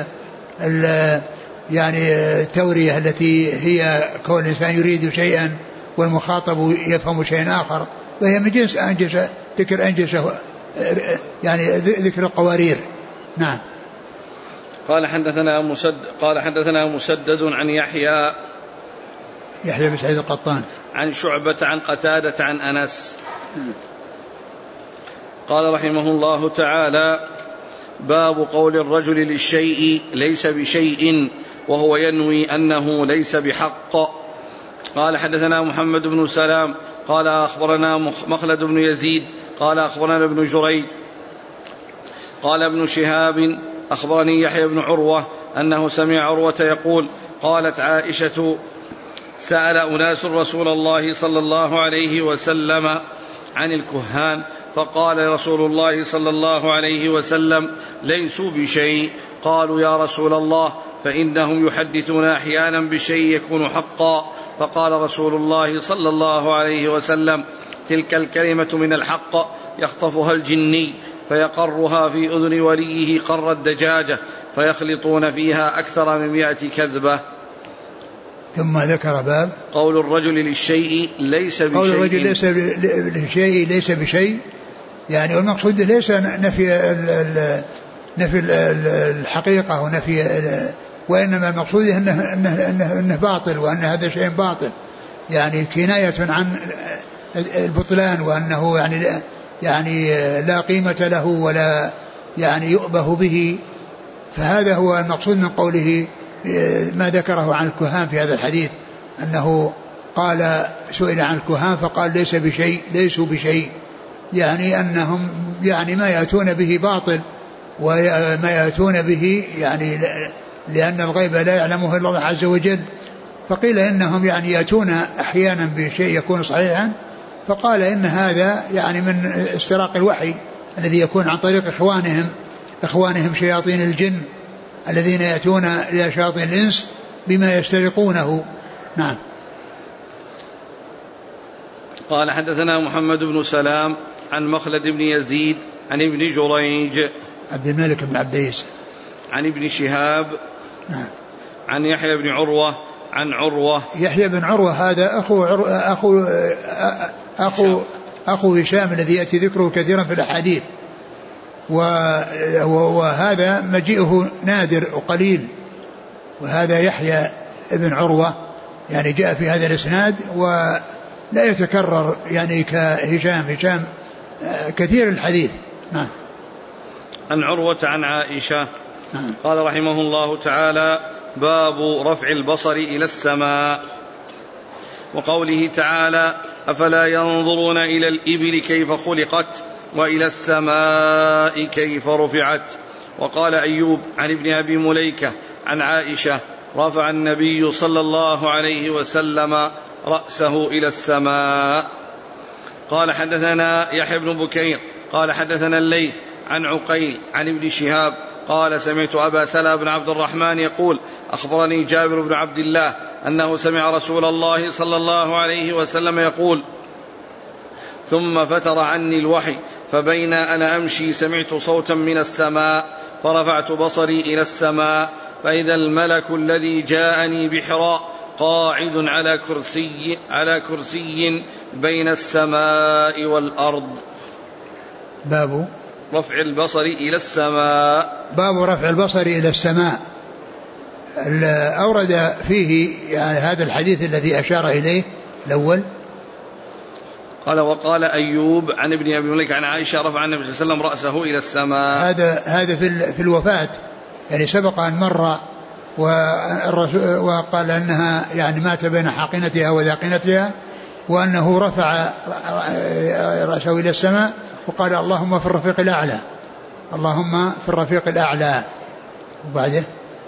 يعني التورية التي هي كون الإنسان يريد شيئا والمخاطب يفهم شيئا آخر وهي من جنس أنجشة ذكر أنجشة يعني ذكر القوارير. نعم. قال حدثنا مسدد عن يحيى بن سعيد القطان عن شعبة عن قتادة عن أنس قال رحمه الله تعالى: باب قول الرجل للشيء ليس بشيء وهو ينوي أنه ليس بحق. قال حدثنا محمد بن سلام قال أخبرنا مخلد بن يزيد قال أخبرنا ابن جريج قال ابن شهاب أخبرني يحيى بن عروة أنه سمع عروة يقول: قالت عائشة: سأل أناس رسول الله صلى الله عليه وسلم عن الكهان فقال رسول الله صلى الله عليه وسلم: ليسوا بشيء. قالوا: يا رسول الله، فإنهم يحدثون أحيانا بشيء يكون حقا. فقال رسول الله صلى الله عليه وسلم: تلك الكلمة من الحق يخطفها الجني فيقرها في أذن وليه قر الدجاجة فيخلطون فيها أكثر من 100 كذبة. ثم ذكر باب قول الرجل للشيء ليس بشيء. قول الرجل للشيء ليس بشيء، يعني والمقصود ليس نفي الحقيقة وإنما المقصود أنه باطل، وأن هذا شيء باطل، يعني كناية عن البطلان، وأنه يعني لا قيمة له ولا يعني يؤبه به. فهذا هو المقصود من قوله ما ذكره عن الكهان في هذا الحديث، أنه قال سئل عن الكهان فقال ليس بشيء، ليسوا بشيء، يعني أنهم يعني ما يأتون به باطل، وما يأتون به يعني لأن الغيب لا يعلمه إلا الله عز وجل. فقيل إنهم يعني يأتون أحيانا بشيء يكون صحيحا، فقال إن هذا يعني من استراق الوحي الذي يكون عن طريق إخوانهم شياطين الجن الذين يأتون إلى شياطين الإنس بما يسترقونه. نعم. قال حدثنا محمد بن سلام عن مخلد بن يزيد عن ابن جريج عبد الملك بن عبديس عن ابن شهاب نعم عن يحيى بن عروة عن عروة. يحيى بن عروة هذا أخو هشام الذي يأتي ذكره كثيرا في الأحاديث، وهذا مجيئه نادر وقليل، وهذا يحيى بن عروة يعني جاء في هذا الإسناد ولا يتكرر يعني كهشام كثير الحديث. نعم. عن عروة عن عائشة. قال رحمه الله تعالى: باب رفع البصر إلى السماء. وقوله تعالى: أفلا ينظرون إلى الإبل كيف خلقت وإلى السماء كيف رفعت. وقال أيوب عن ابن أبي مليكة عن عائشة: رفع النبي صلى الله عليه وسلم رأسه إلى السماء. قال حدثنا يحيى بن بكير قال حدثنا الليث عن عقيل عن ابن شهاب قال: سمعت أبا سلمة بن عبد الرحمن يقول: أخبرني جابر بن عبد الله أنه سمع رسول الله صلى الله عليه وسلم يقول: ثم فتر عني الوحي فبين أنا أمشي سمعت صوتا من السماء فرفعت بصري إلى السماء فإذا الملك الذي جاءني بحراء قاعد على كرسي بين السماء والأرض. باب رفع البصر إلى السماء. باب رفع البصر إلى السماء. أورد فيه يعني هذا الحديث الذي أشار إليه الأول. قال: وقال أيوب عن ابن أبي مليكة عن عائشة: رفع النبي صلى الله عليه وسلم رأسه إلى السماء. هذا في الوفاة، يعني سبق أن مر وقال أنها يعني مات بين حاقنتها وذاقنتها، وأنه رفع رأسه إلى السماء وقال: اللهم في الرفيق الأعلى، اللهم في الرفيق الأعلى. وبعده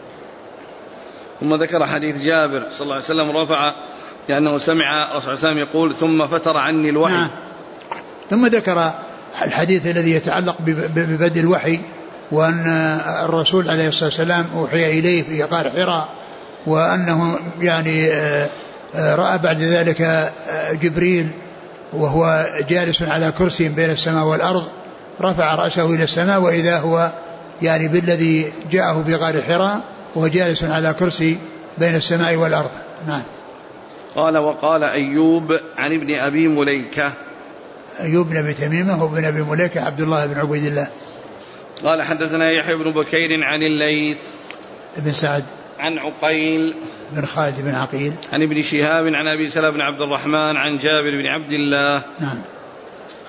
ثم ذكر حديث جابر صلى الله عليه وسلم رفع لأنه سمع رسول الله صلى الله عليه وسلم يقول: ثم فتر عني الوحي. نعم. ثم ذكر الحديث الذي يتعلق ببدء الوحي، وأن الرسول عليه الصلاة والسلام أوحي إليه في غار حراء، وأنه يعني رأى بعد ذلك جبريل وهو جالس على كرسي بين السماء والأرض، رفع رأسه إلى السماء وإذا هو يعني بالذي جاءه في غار حراء وهو جالس على كرسي بين السماء والأرض. نعم. قال: وقال أيوب عن ابن أبي مليكة. أيوب بن أبي تميمة وابن أبي مليكة عبد الله بن عبيد الله. قال حدثنا يحيى بن بكير عن الليث بن سعد عن عقيل بن خالد بن عقيل عن ابن شهاب عن أبي سلمة بن عبد الرحمن عن جابر بن عبد الله. نعم.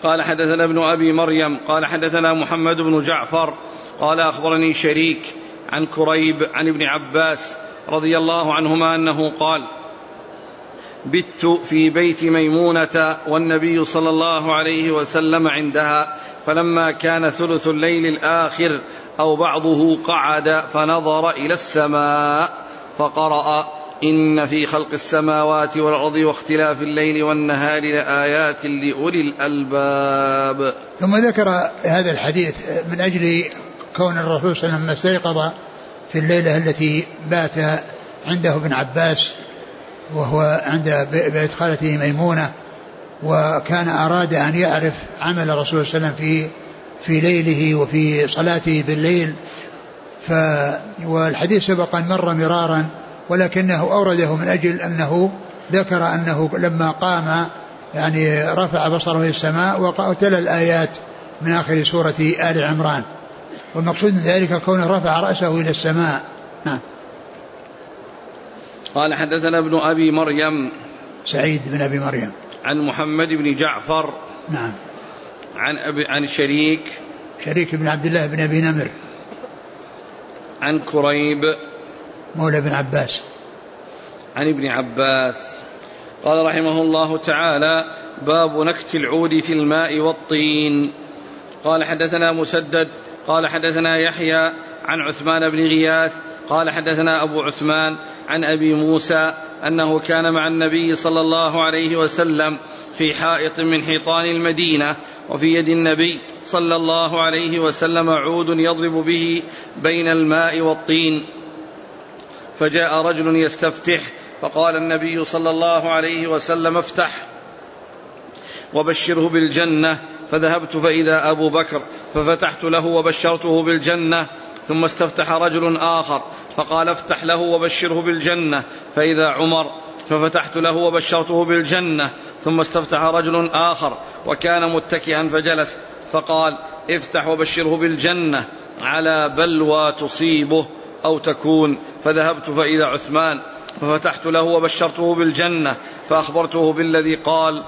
قال حدثنا ابن أبي مريم قال حدثنا محمد بن جعفر قال أخبرني شريك عن كريب عن ابن عباس رضي الله عنهما أنه قال بت في بيت ميمونة والنبي صلى الله عليه وسلم عندها، فلما كان ثلث الليل الآخر أو بعضه قعد فنظر إلى السماء فقرأ إن في خلق السماوات والأرض واختلاف الليل والنهار لآيات لأولي الألباب. ثم ذكر هذا الحديث من أجل كون الرسول صلى الله عليه وسلم استيقظ في الليلة التي بات عنده ابن عباس وهو عند بيت خالته ميمونة، وكان أراد أن يعرف عمل الرسول صلى الله عليه وسلم في ليله وفي صلاته بالليل. والحديث سبق أن مر مرارا، ولكنه أورده من أجل أنه ذكر أنه لما قام يعني رفع بصره إلى السماء وتلا الآيات من آخر سورة آل عمران، والمقصود من ذلك كونه رفع رأسه إلى السماء. نعم. قال حدثنا ابن أبي مريم سعيد بن أبي مريم عن محمد بن جعفر نعم عن شريك بن عبد الله بن أبي نمر عن كريب مولى بن عباس عن ابن عباس قال رحمه الله تعالى باب نكت العود في الماء والطين. قال حدثنا مسدد قال حدثنا يحيى عن عثمان بن غياث قال حدثنا أبو عثمان عن أبي موسى أنه كان مع النبي صلى الله عليه وسلم في حائط من حيطان المدينة، وفي يد النبي صلى الله عليه وسلم عود يضرب به بين الماء والطين، فجاء رجل يستفتح فقال النبي صلى الله عليه وسلم افتح وبشره بالجنة، فذهبت فإذا أبو بكر ففتحت له وبشرته بالجنة، ثم استفتح رجل آخر فقال افتح له وبشره بالجنة، فإذا عمر ففتحت له وبشرته بالجنة، ثم استفتح رجل آخر وكان متكئا فجلس فقال افتح وبشره بالجنة على بلوى تصيبه أو تكون، فذهبت فإذا عثمان ففتحت له وبشرته بالجنة، فأخبرته بالذي قال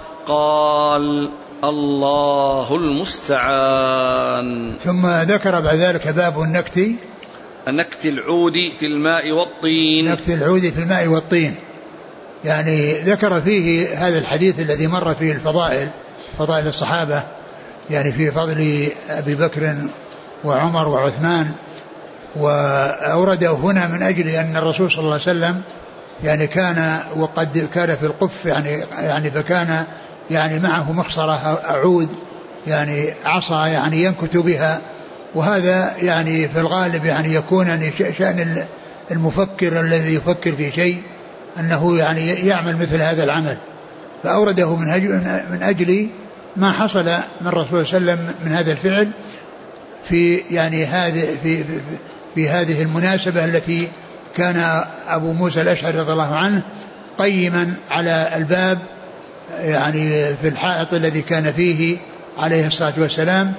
الله المستعان. ثم ذكر بعد ذلك باب النكت العود في الماء والطين. نكت العود في الماء والطين، يعني ذكر فيه هذا الحديث الذي مر فيه فضائل الصحابة، يعني في فضل أبي بكر وعمر وعثمان، وأورده هنا من أجل أن الرسول صلى الله عليه وسلم يعني وقد كان في القف يعني فكان يعني معه مخصرة عود يعني عصا يعني ينكت بها، وهذا يعني في الغالب يعني يكون شأن المفكر الذي يفكر في شيء أنه يعني يعمل مثل هذا العمل، فأورده من أجل ما حصل من الرسول صلى الله عليه وسلم من هذا الفعل في يعني في هذه المناسبة التي كان أبو موسى الأشعري رضي الله عنه قيما على الباب يعني في الحائط الذي كان فيه عليه الصلاة والسلام،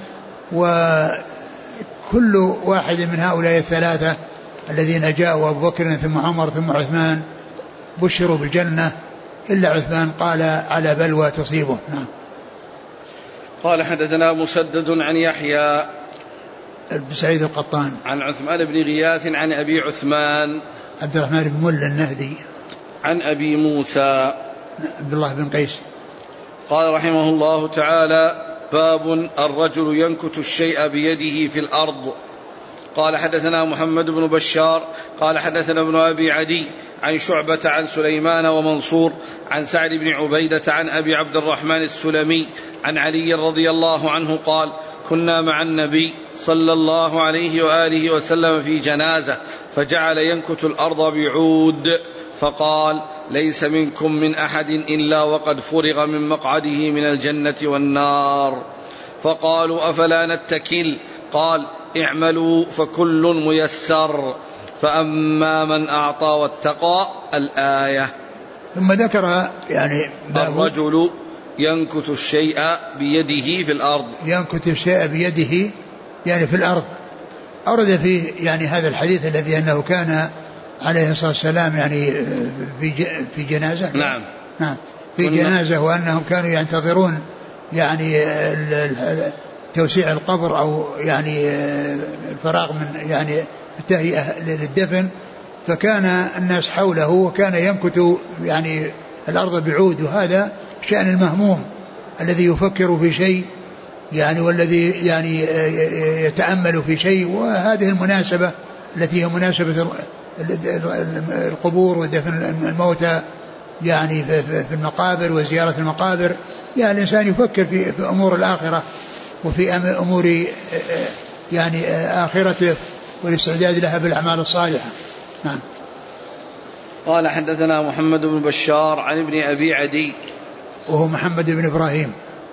وكل واحد من هؤلاء الثلاثة الذين جاءوا أبو بكر ثم عمر ثم عثمان بشروا بالجنة إلا عثمان قال على بلوى تصيبه. نعم. قال حدثنا مسدد عن يحيى بن سعيد القطان عن عثمان بن غياث عن أبي عثمان عبد الرحمن بن مل النهدي عن أبي موسى عبد الله بن قيس. قال رحمه الله تعالى باب الرجل ينكت الشيء بيده في الأرض. قال حدثنا محمد بن بشار قال حدثنا ابن أبي عدي عن شعبة عن سليمان ومنصور عن سعد بن عبيدة عن أبي عبد الرحمن السلمي عن علي رضي الله عنه قال كنا مع النبي صلى الله عليه وآله وسلم في جنازة فجعل ينكت الأرض بعود فقال ليس منكم من أحد إلا وقد فرغ من مقعده من الجنة والنار، فقالوا أفلا نتكل؟ قال اعملوا فكل ميسر، فأما من أعطى واتقى الآية. ثم ذكر يعني الرجل ينكت الشيء بيده في الأرض، ينكت الشيء بيده يعني في الأرض. أورد فيه يعني هذا الحديث الذي أنه كان عليه الصلاة والسلام يعني في جنازة. نعم في جنازة، وأنهم كانوا ينتظرون يعني توسيع القبر أو يعني الفراغ من يعني التهيئة للدفن، فكان الناس حوله وكان ينكت يعني الأرض بعود، وهذا شأن المهموم الذي يفكر في شيء يعني والذي يعني يتأمل في شيء. وهذه المناسبة التي هي مناسبة القبور ودفن الموتى يعني في المقابر وزيارة المقابر، يعني الإنسان يفكر في أمور الآخرة وفي أمور يعني آخرته والاستعداد لها بالأعمال الصالحة. نعم. قال حدثنا محمد بن بشار عن ابن أبي عدي وهو محمد بن إبراهيم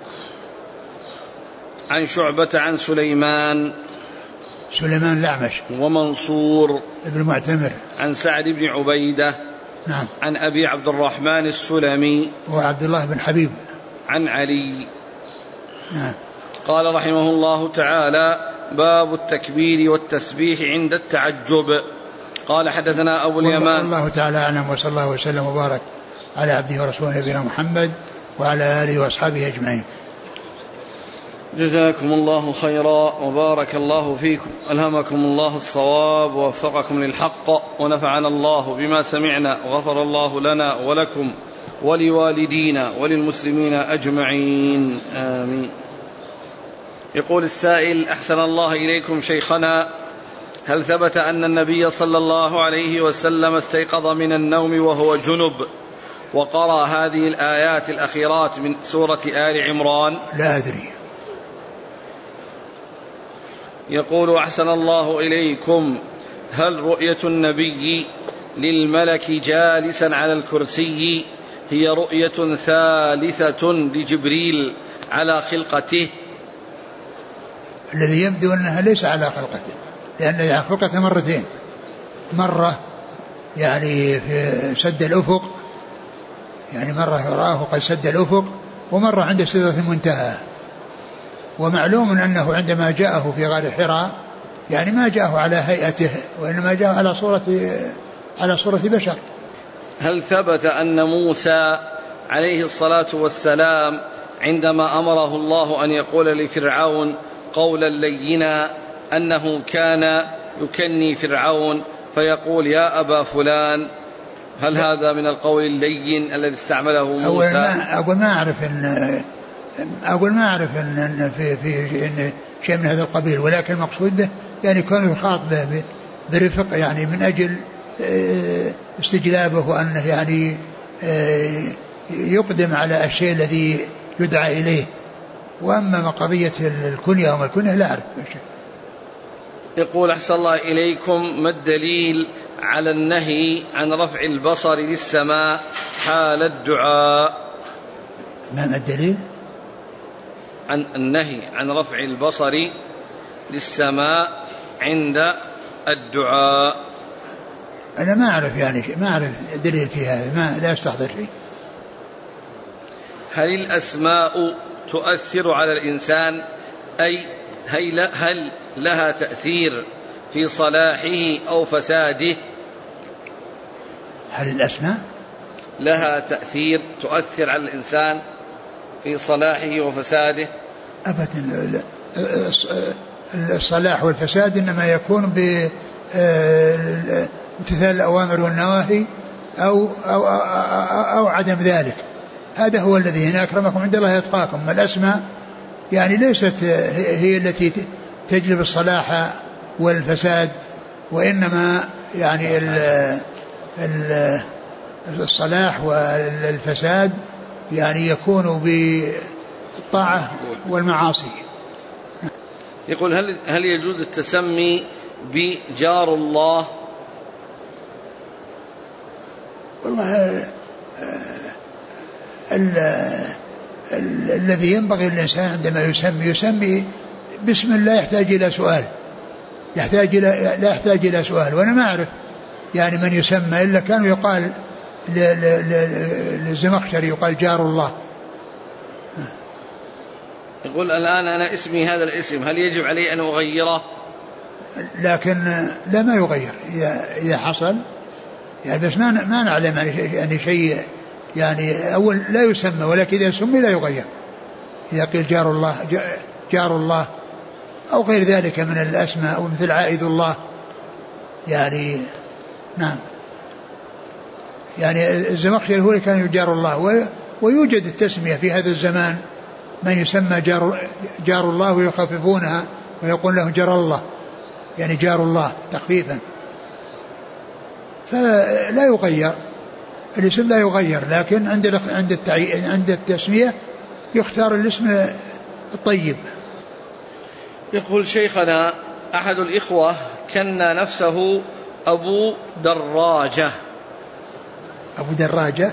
عن شعبة عن سليمان الأعمش ومنصور ابن معتمر عن سعد بن عبيدة نعم عن أبي عبد الرحمن السلمي وعبد الله بن حبيب عن علي نعم. قال رحمه الله تعالى: باب التكبير والتسبيح عند التعجب. قال حدثنا أبو اليمان. الله تعالى أعلم، وصلى الله وسلم وبارك على عبده ورسوله نبينا محمد وعلى آله وأصحابه أجمعين. جزاكم الله خيرا وبارك الله فيكم، ألهمكم الله الصواب ووفقكم للحق، ونفعنا الله بما سمعنا، وغفر الله لنا ولكم ولوالدينا وللمسلمين أجمعين، آمين. يقول السائل: أحسن الله إليكم شيخنا، هل ثبت أن النبي صلى الله عليه وسلم استيقظ من النوم وهو جنب وقرأ هذه الآيات الأخيرات من سورة آل عمران؟ لا أدري. يقول: أحسن الله إليكم، هل رؤية النبي للملك جالسا على الكرسي هي رؤية ثالثة لجبريل على خلقته؟ الذي يبدو أنها ليس على خلقته، لأن خلقته مرتين، مرة يعني في سد الأفق، يعني مرة يراه قد سد الأفق، ومرة عند سدرة المنتهى. ومعلوم أنه عندما جاءه في غار حراء يعني ما جاءه على هيئته، وإنما جاءه على صورة بشر. هل ثبت أن موسى عليه الصلاة والسلام عندما أمره الله أن يقول لفرعون قولا لينا أنه كان يكني فرعون فيقول يا أبا فلان؟ هل هذا من القول اللين الذي استعمله موسى؟ أقول ما أعرف أن في شيء من هذا القبيل، ولكن المقصود به يعني كانوا يخاطب به برفق، يعني من أجل استجلابه، وأنه يعني يقدم على الشيء الذي يدعى إليه. وأما قضية الكنية وما الكنية لا أعرف. يقول: أحسن الله إليكم، ما الدليل على النهي عن رفع البصر للسماء حال الدعاء؟ ما الدليل عن النهي عن رفع البصر للسماء عند الدعاء؟ أنا ما أعرف، يعني ما أعرف دليل في هذا، لا أستحضر فيه. هل الأسماء تؤثر على الإنسان؟ أي هل لها تأثير في صلاحه أو فساده؟ هل الأسماء لها تأثير تؤثر على الإنسان في صلاحه وفساده؟ أبدا. الصلاح والفساد إنما يكون بامتثال الأوامر والنواهي أو عدم ذلك. هذا هو الذي هنا أكرمكم عند الله يتقاكم. الأسماء يعني ليست هي التي تجلب الصلاح والفساد، وإنما يعني الصلاح والفساد يعني يكون بالطاعة والمعاصي. يقول: هل يجوز التسمي بجار الله؟ والله الذي ينبغي الإنسان عندما يسمي باسم الله يحتاج إلى سؤال، لا يحتاج إلى سؤال. وأنا ما أعرف يعني من يسمى، إلا كانوا يقال للزمخشري يقال جار الله. يقول: الآن أنا اسمي هذا الاسم، هل يجب علي أن أغيره؟ لكن لا، ما يغير إذا حصل يعني، بس ما نعلم يعني شيء يعني أول لا يسمى، ولكن إذا سمي لا يغير. إذا قيل جار الله أو غير ذلك من الأسماء ومثل عائد الله يعني. نعم. يعني الزمخشري هو اللي كان يجار الله. ويوجد التسمية في هذا الزمان من يسمى جار الله ويخففونها ويقول له جار الله، يعني جار الله تخفيفا. فلا يغير الاسم، لا يغير، لكن عند التسمية يختار الاسم الطيب. يقول شيخنا أحد الإخوة كنى نفسه أبو دراجة. أبو دراجة.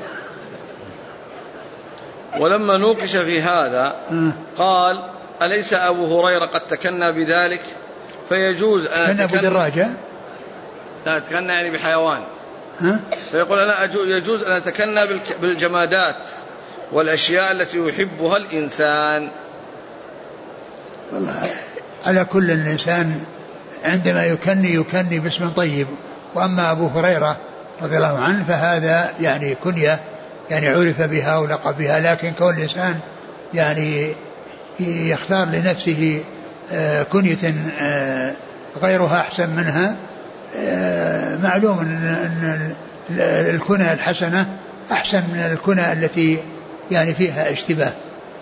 ولما نوقش في هذا قال أليس أبو هريرة قد تكنى بذلك فيجوز أن أبو دراجة لا تكنى يعني بحيوان فيقول أنا يجوز أن أتكنى بالجمادات والأشياء التي يحبها الإنسان. والله على كل الإنسان عندما يكني باسم طيب. وأما أبو هريرة رضي الله عنه فهذا يعني كنية يعني عرف بها ولقب بها، لكن كون الإنسان يعني يختار لنفسه كنية غيرها أحسن منها، معلوم أن الكنى الحسنة أحسن من الكنى التي يعني فيها اشتباه.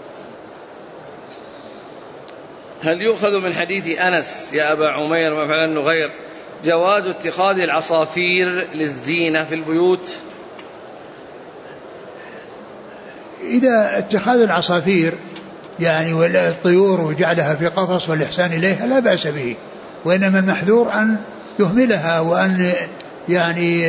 هل يؤخذ من حديث أنس يا أبا عمير ما فعل النغير جواز اتخاذ العصافير للزينة في البيوت؟ إذا اتخاذ العصافير يعني والطيور وجعلها في قفص والإحسان إليها لا بأس به، وإنما المحذور أن يهملها وأن يعني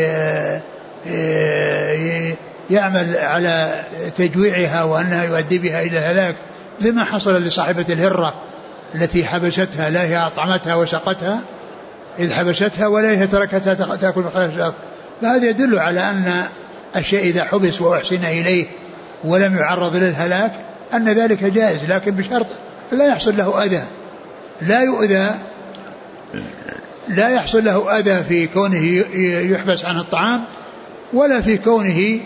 يعمل على تجويعها وأنها يؤدي بها إلى الهلاك، مثل ما حصل لصاحبة الهرة التي حبستها، لا هي أطعمتها وسقتها إذ حبستها ولا هي تركتها تأكل بخلاف الأرض. فهذا يدل على أن الشيء إذا حبس وأحسن إليه ولم يعرض للهلاك أن ذلك جائز، لكن بشرط لا يحصل له أذى، لا يحصل له أذى في كونه يحبس عن الطعام، ولا في كونه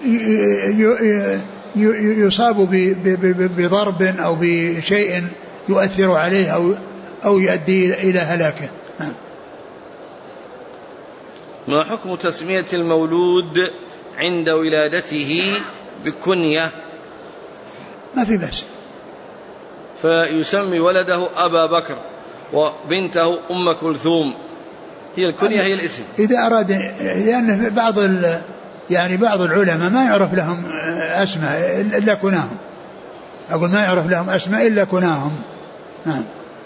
يصاب بضرب أو بشيء يؤثر عليه أو يؤدي إلى هلاكه. ما حكم تسمية المولود عند ولادته بكنية؟ ما في بس. فيسمي ولده أبا بكر وبنته أم كلثوم، هي الكنية هي الاسم إذا أراد، لأن بعض العلماء ما يعرف لهم أسماء إلا كناهم، أقول ما يعرف لهم أسماء إلا كناهم. نعم.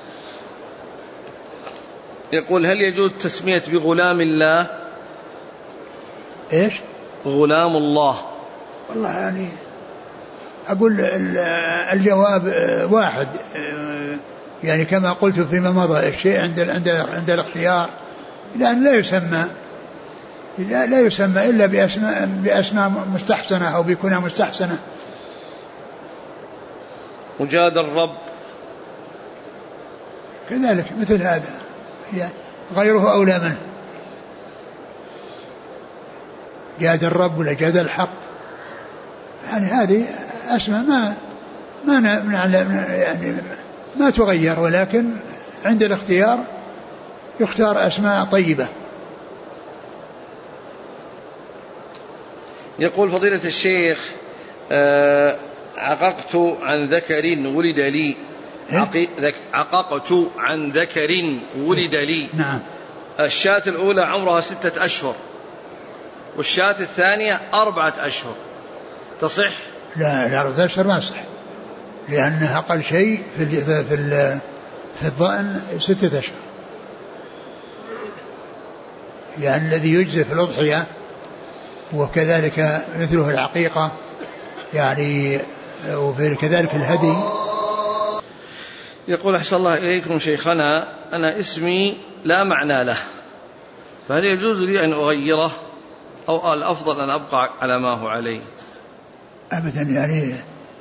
يقول هل يجوز تسمية بغلام الله؟ إيش؟ غلام الله. والله يعني أقول الجواب واحد، يعني كما قلت فيما مضى، الشيء عند الاختيار، لأن لا يسمى إلا بأسماء مستحسنة أو بكنى مستحسنة. وجاد الرب كذلك مثل هذا، يعني غيره أولى منه. جاد الرب ولا جاد الحق، يعني هذه أسماء ما تغير، ولكن عند الاختيار يختار أسماء طيبة. يقول فضيلة الشيخ عققت عن ذكر ولد لي. عققت عن ذكر ولد لي. نعم. الشاة الأولى عمرها 6 أشهر والشاة الثانية 4 أشهر، تصح؟ لا 4 أشهر ما صح، لأنها أقل شيء في الضأن 6 أشهر، يعني الذي يجزي في الأضحية وكذلك مثله العقيقة يعني، وكذلك الهدي. يقول أحسن الله إليكم شيخنا، أنا اسمي لا معنى له، فهل يجوز لي أن أغيره أو الأفضل أن أبقى على ما هو عليه؟ أبدا، يعني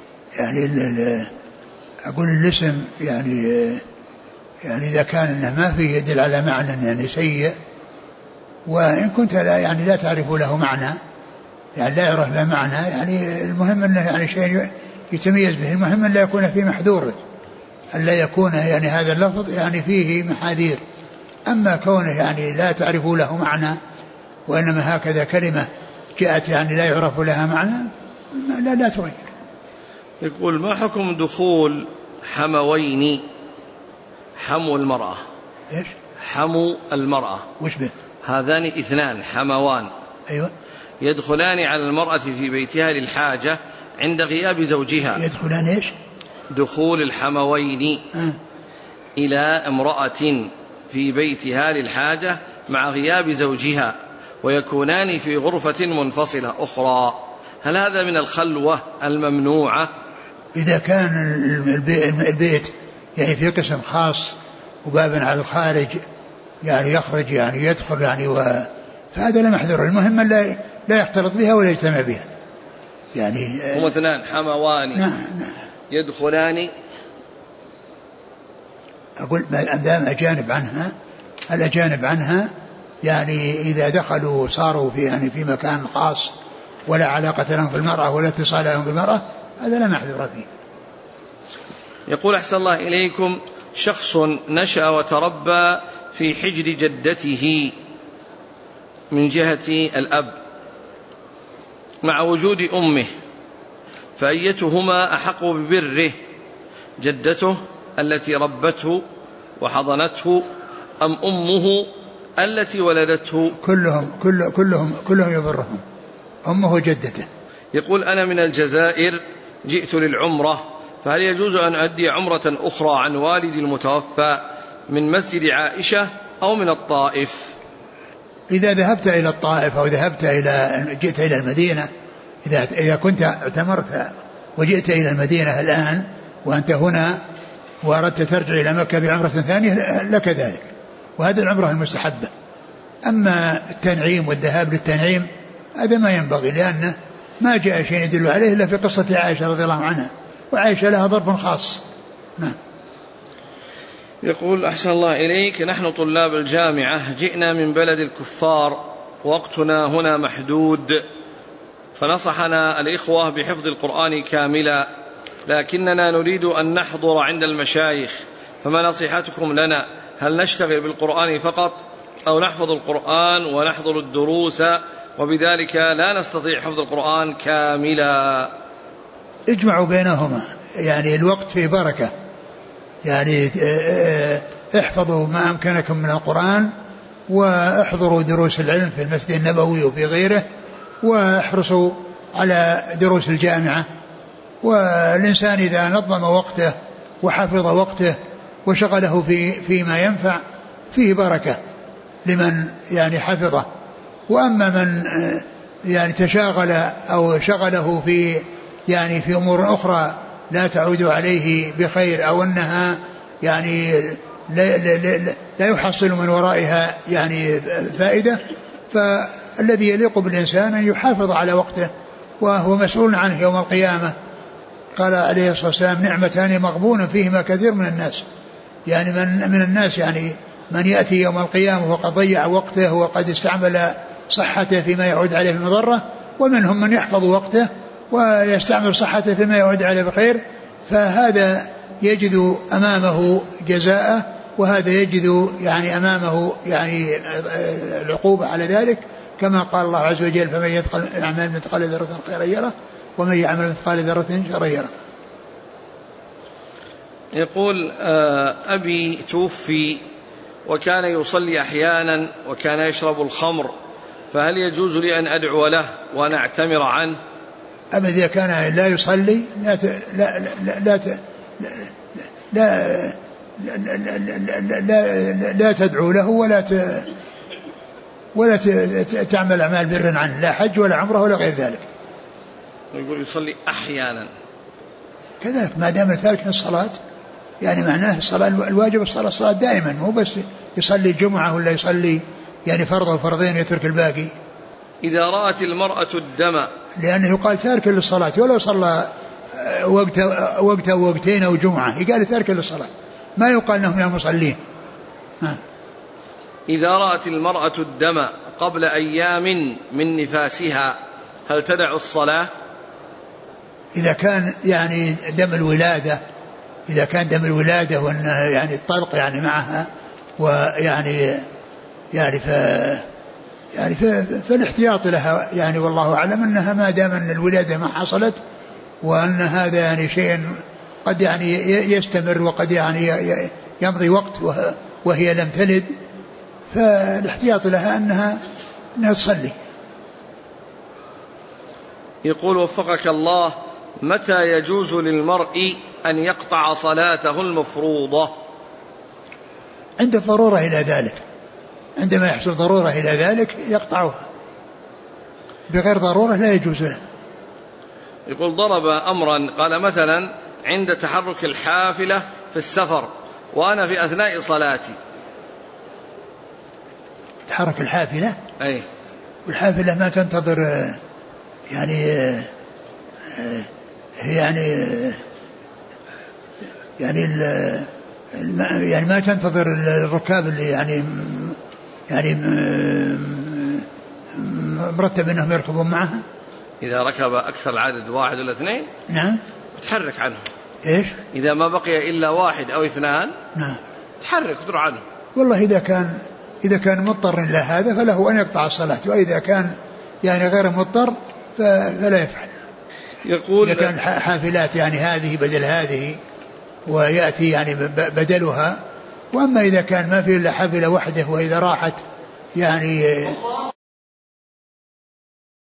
أقول الاسم يعني إذا كان إنه ما فيه يدل على معنى يعني سيء، وإن كنت لا تعرف له معنى، يعني لا يعرف له معنى، يعني المهم أنه يعني شيء يتميز به. المهم أن لا يكون فيه محذور، أن لا يكون يعني هذا اللفظ يعني فيه محاذير. أما كونه يعني لا تعرف له معنى وإنما هكذا كلمة جاءت يعني لا يعرف لها معنى لا تغير. يقول ما حكم دخول حموين، حمو المرأة؟ إيش؟ حمو المرأة وش به؟ هذان اثنان حموان. أيوة. يدخلان على المرأة في بيتها للحاجة عند غياب زوجها. يدخلان إيش؟ دخول الحموين إلى امرأة في بيتها للحاجة مع غياب زوجها ويكونان في غرفة منفصلة أخرى، هل هذا من الخلوة الممنوعة؟ إذا كان البيت يعني في قسم خاص وباب على الخارج يعني يخرج يعني يدخل يعني فهذا لا محذور. المهم لا يختلط بها ولا يجتمع بها. يعني هم اثنان حموان. نعم. يدخلان، أقول أمدام الأجانب عنها يعني إذا دخلوا صاروا في يعني في مكان خاص ولا علاقة لهم بالمرأة ولا اتصال لهم بالمرأة، هذا لا محذور فيه. يقول أحسن الله إليكم شخص نشأ وتربى في حجر جدته من جهة الأب مع وجود أمه، فأيتهما أحق ببره، جدته التي ربته وحضنته أم أمه التي ولدته؟ كلهم يبرهم، أمه وجدته. يقول أنا من الجزائر جئت للعمرة، فهل يجوز أن أؤدي عمرة أخرى عن والدي المتوفى من مسجد عائشة أو من الطائف؟ إذا ذهبت إلى الطائف أو جئت إلى المدينة، إذا كنت اعتمرت وجئت إلى المدينة الآن وأنت هنا وأردت ترجع إلى مكة بعمرة ثانية لك ذلك، وهذه العمرة المستحبة. أما التنعيم والذهاب للتنعيم هذا ما ينبغي، لأنه ما جاء شيء يدل عليه إلا في قصة عائشة رضي الله عنها، وعائشة لها ظرف خاص. نعم. يقول أحسن الله إليك نحن طلاب الجامعة جئنا من بلد الكفار، وقتنا هنا محدود، فنصحنا الإخوة بحفظ القرآن كاملا، لكننا نريد أن نحضر عند المشايخ، فما نصيحتكم لنا؟ هل نشتغل بالقرآن فقط أو نحفظ القرآن ونحضر الدروس وبذلك لا نستطيع حفظ القرآن كاملا؟ اجمعوا بينهما، يعني الوقت فيه بركة، يعني احفظوا ما أمكنكم من القرآن واحضروا دروس العلم في المسجد النبوي وفي غيره، واحرصوا على دروس الجامعة. والإنسان إذا نظم وقته وحفظ وقته وشغله فيما ينفع فيه بركة لمن يعني حفظه. وأما من يعني تشاغل أو شغله في أمور أخرى لا تعود عليه بخير أو أنها يعني لا يحصل من ورائها يعني فائدة، فالذي يليق بالإنسان أن يحافظ على وقته وهو مسؤول عنه يوم القيامة. قال عليه الصلاة والسلام نعمتان مغبون فيهما كثير من الناس، يعني من الناس يعني من يأتي يوم القيامة وقد ضيع وقته وقد استعمل صحته فيما يعود عليه بمضرة، ومنهم من يحفظ وقته ويستعمل صحته فيما يعود عليه بخير، فهذا يجد أمامه جزاءه وهذا يجد يعني أمامه يعني العقوبة على ذلك، كما قال الله عز وجل فمن يعمل مثقال ذرة خيرا يره ومن يعمل مثقال ذرة شرا يره. يقول أبي توفي وكان يصلي أحيانا وكان يشرب الخمر، فهل يجوز لي أن أدعو له وأن أعتمر عنه؟ أما إذا كان لا يصلي لا تدعو له ولا تعمل أعمال بر عنه، لا حج ولا عمره ولا غير ذلك. يقول يصلي أحيانا كذلك ما دام تارك الصلاة، يعني معناه الصلاة الواجب الصلاة دائما، مو بس يصلي الجمعة ولا يصلي يعني فرض وفرضين يترك الباقي. إذا رأت المرأة الدم، لأنه يقال تارك للصلاة ولو صلى وقت وقتين أو جمعة يقال تارك للصلاة، ما يقال أنهم يا مصلين. إذا رأت المرأة الدم قبل أيام من نفاسها هل تدع الصلاة؟ إذا كان يعني دم الولادة وأنه يعني الطلق يعني معها ويعني فالاحتياط لها يعني والله أعلم أنها ما دام أن الولادة ما حصلت وأن هذا يعني شيء قد يعني يستمر وقد يعني يمضي وقت وهي لم تلد، فالاحتياط لها أنها تصلي. يقول وفقك الله: متى يجوز للمرء أن يقطع صلاته المفروضة؟ عند الضرورة إلى ذلك، عندما يحصل ضرورة إلى ذلك يقطعها، بغير ضرورة لا يجوز له. يقول ضرب أمرا، قال مثلا عند تحرك الحافلة في السفر وأنا في أثناء صلاتي. تحرك الحافلة؟ أي. والحافلة ما تنتظر يعني ما تنتظر الركاب اللي يعني مرتب انهم يركبون معها. إذا ركب أكثر العدد 1 ولا 2 نعم تحرك عنه. إيش؟ إذا ما بقي إلا 1 أو 2 نعم تحرك تروح عنه. والله إذا كان مضطر إلى هذا فله أن يقطع الصلاة، وإذا كان يعني غير مضطر فلا يفعل. يقول إذا كان حافلات يعني هذه بدل هذه ويأتي يعني بدلها، وأما إذا كان ما في إلا حافلة وحده وإذا راحت يعني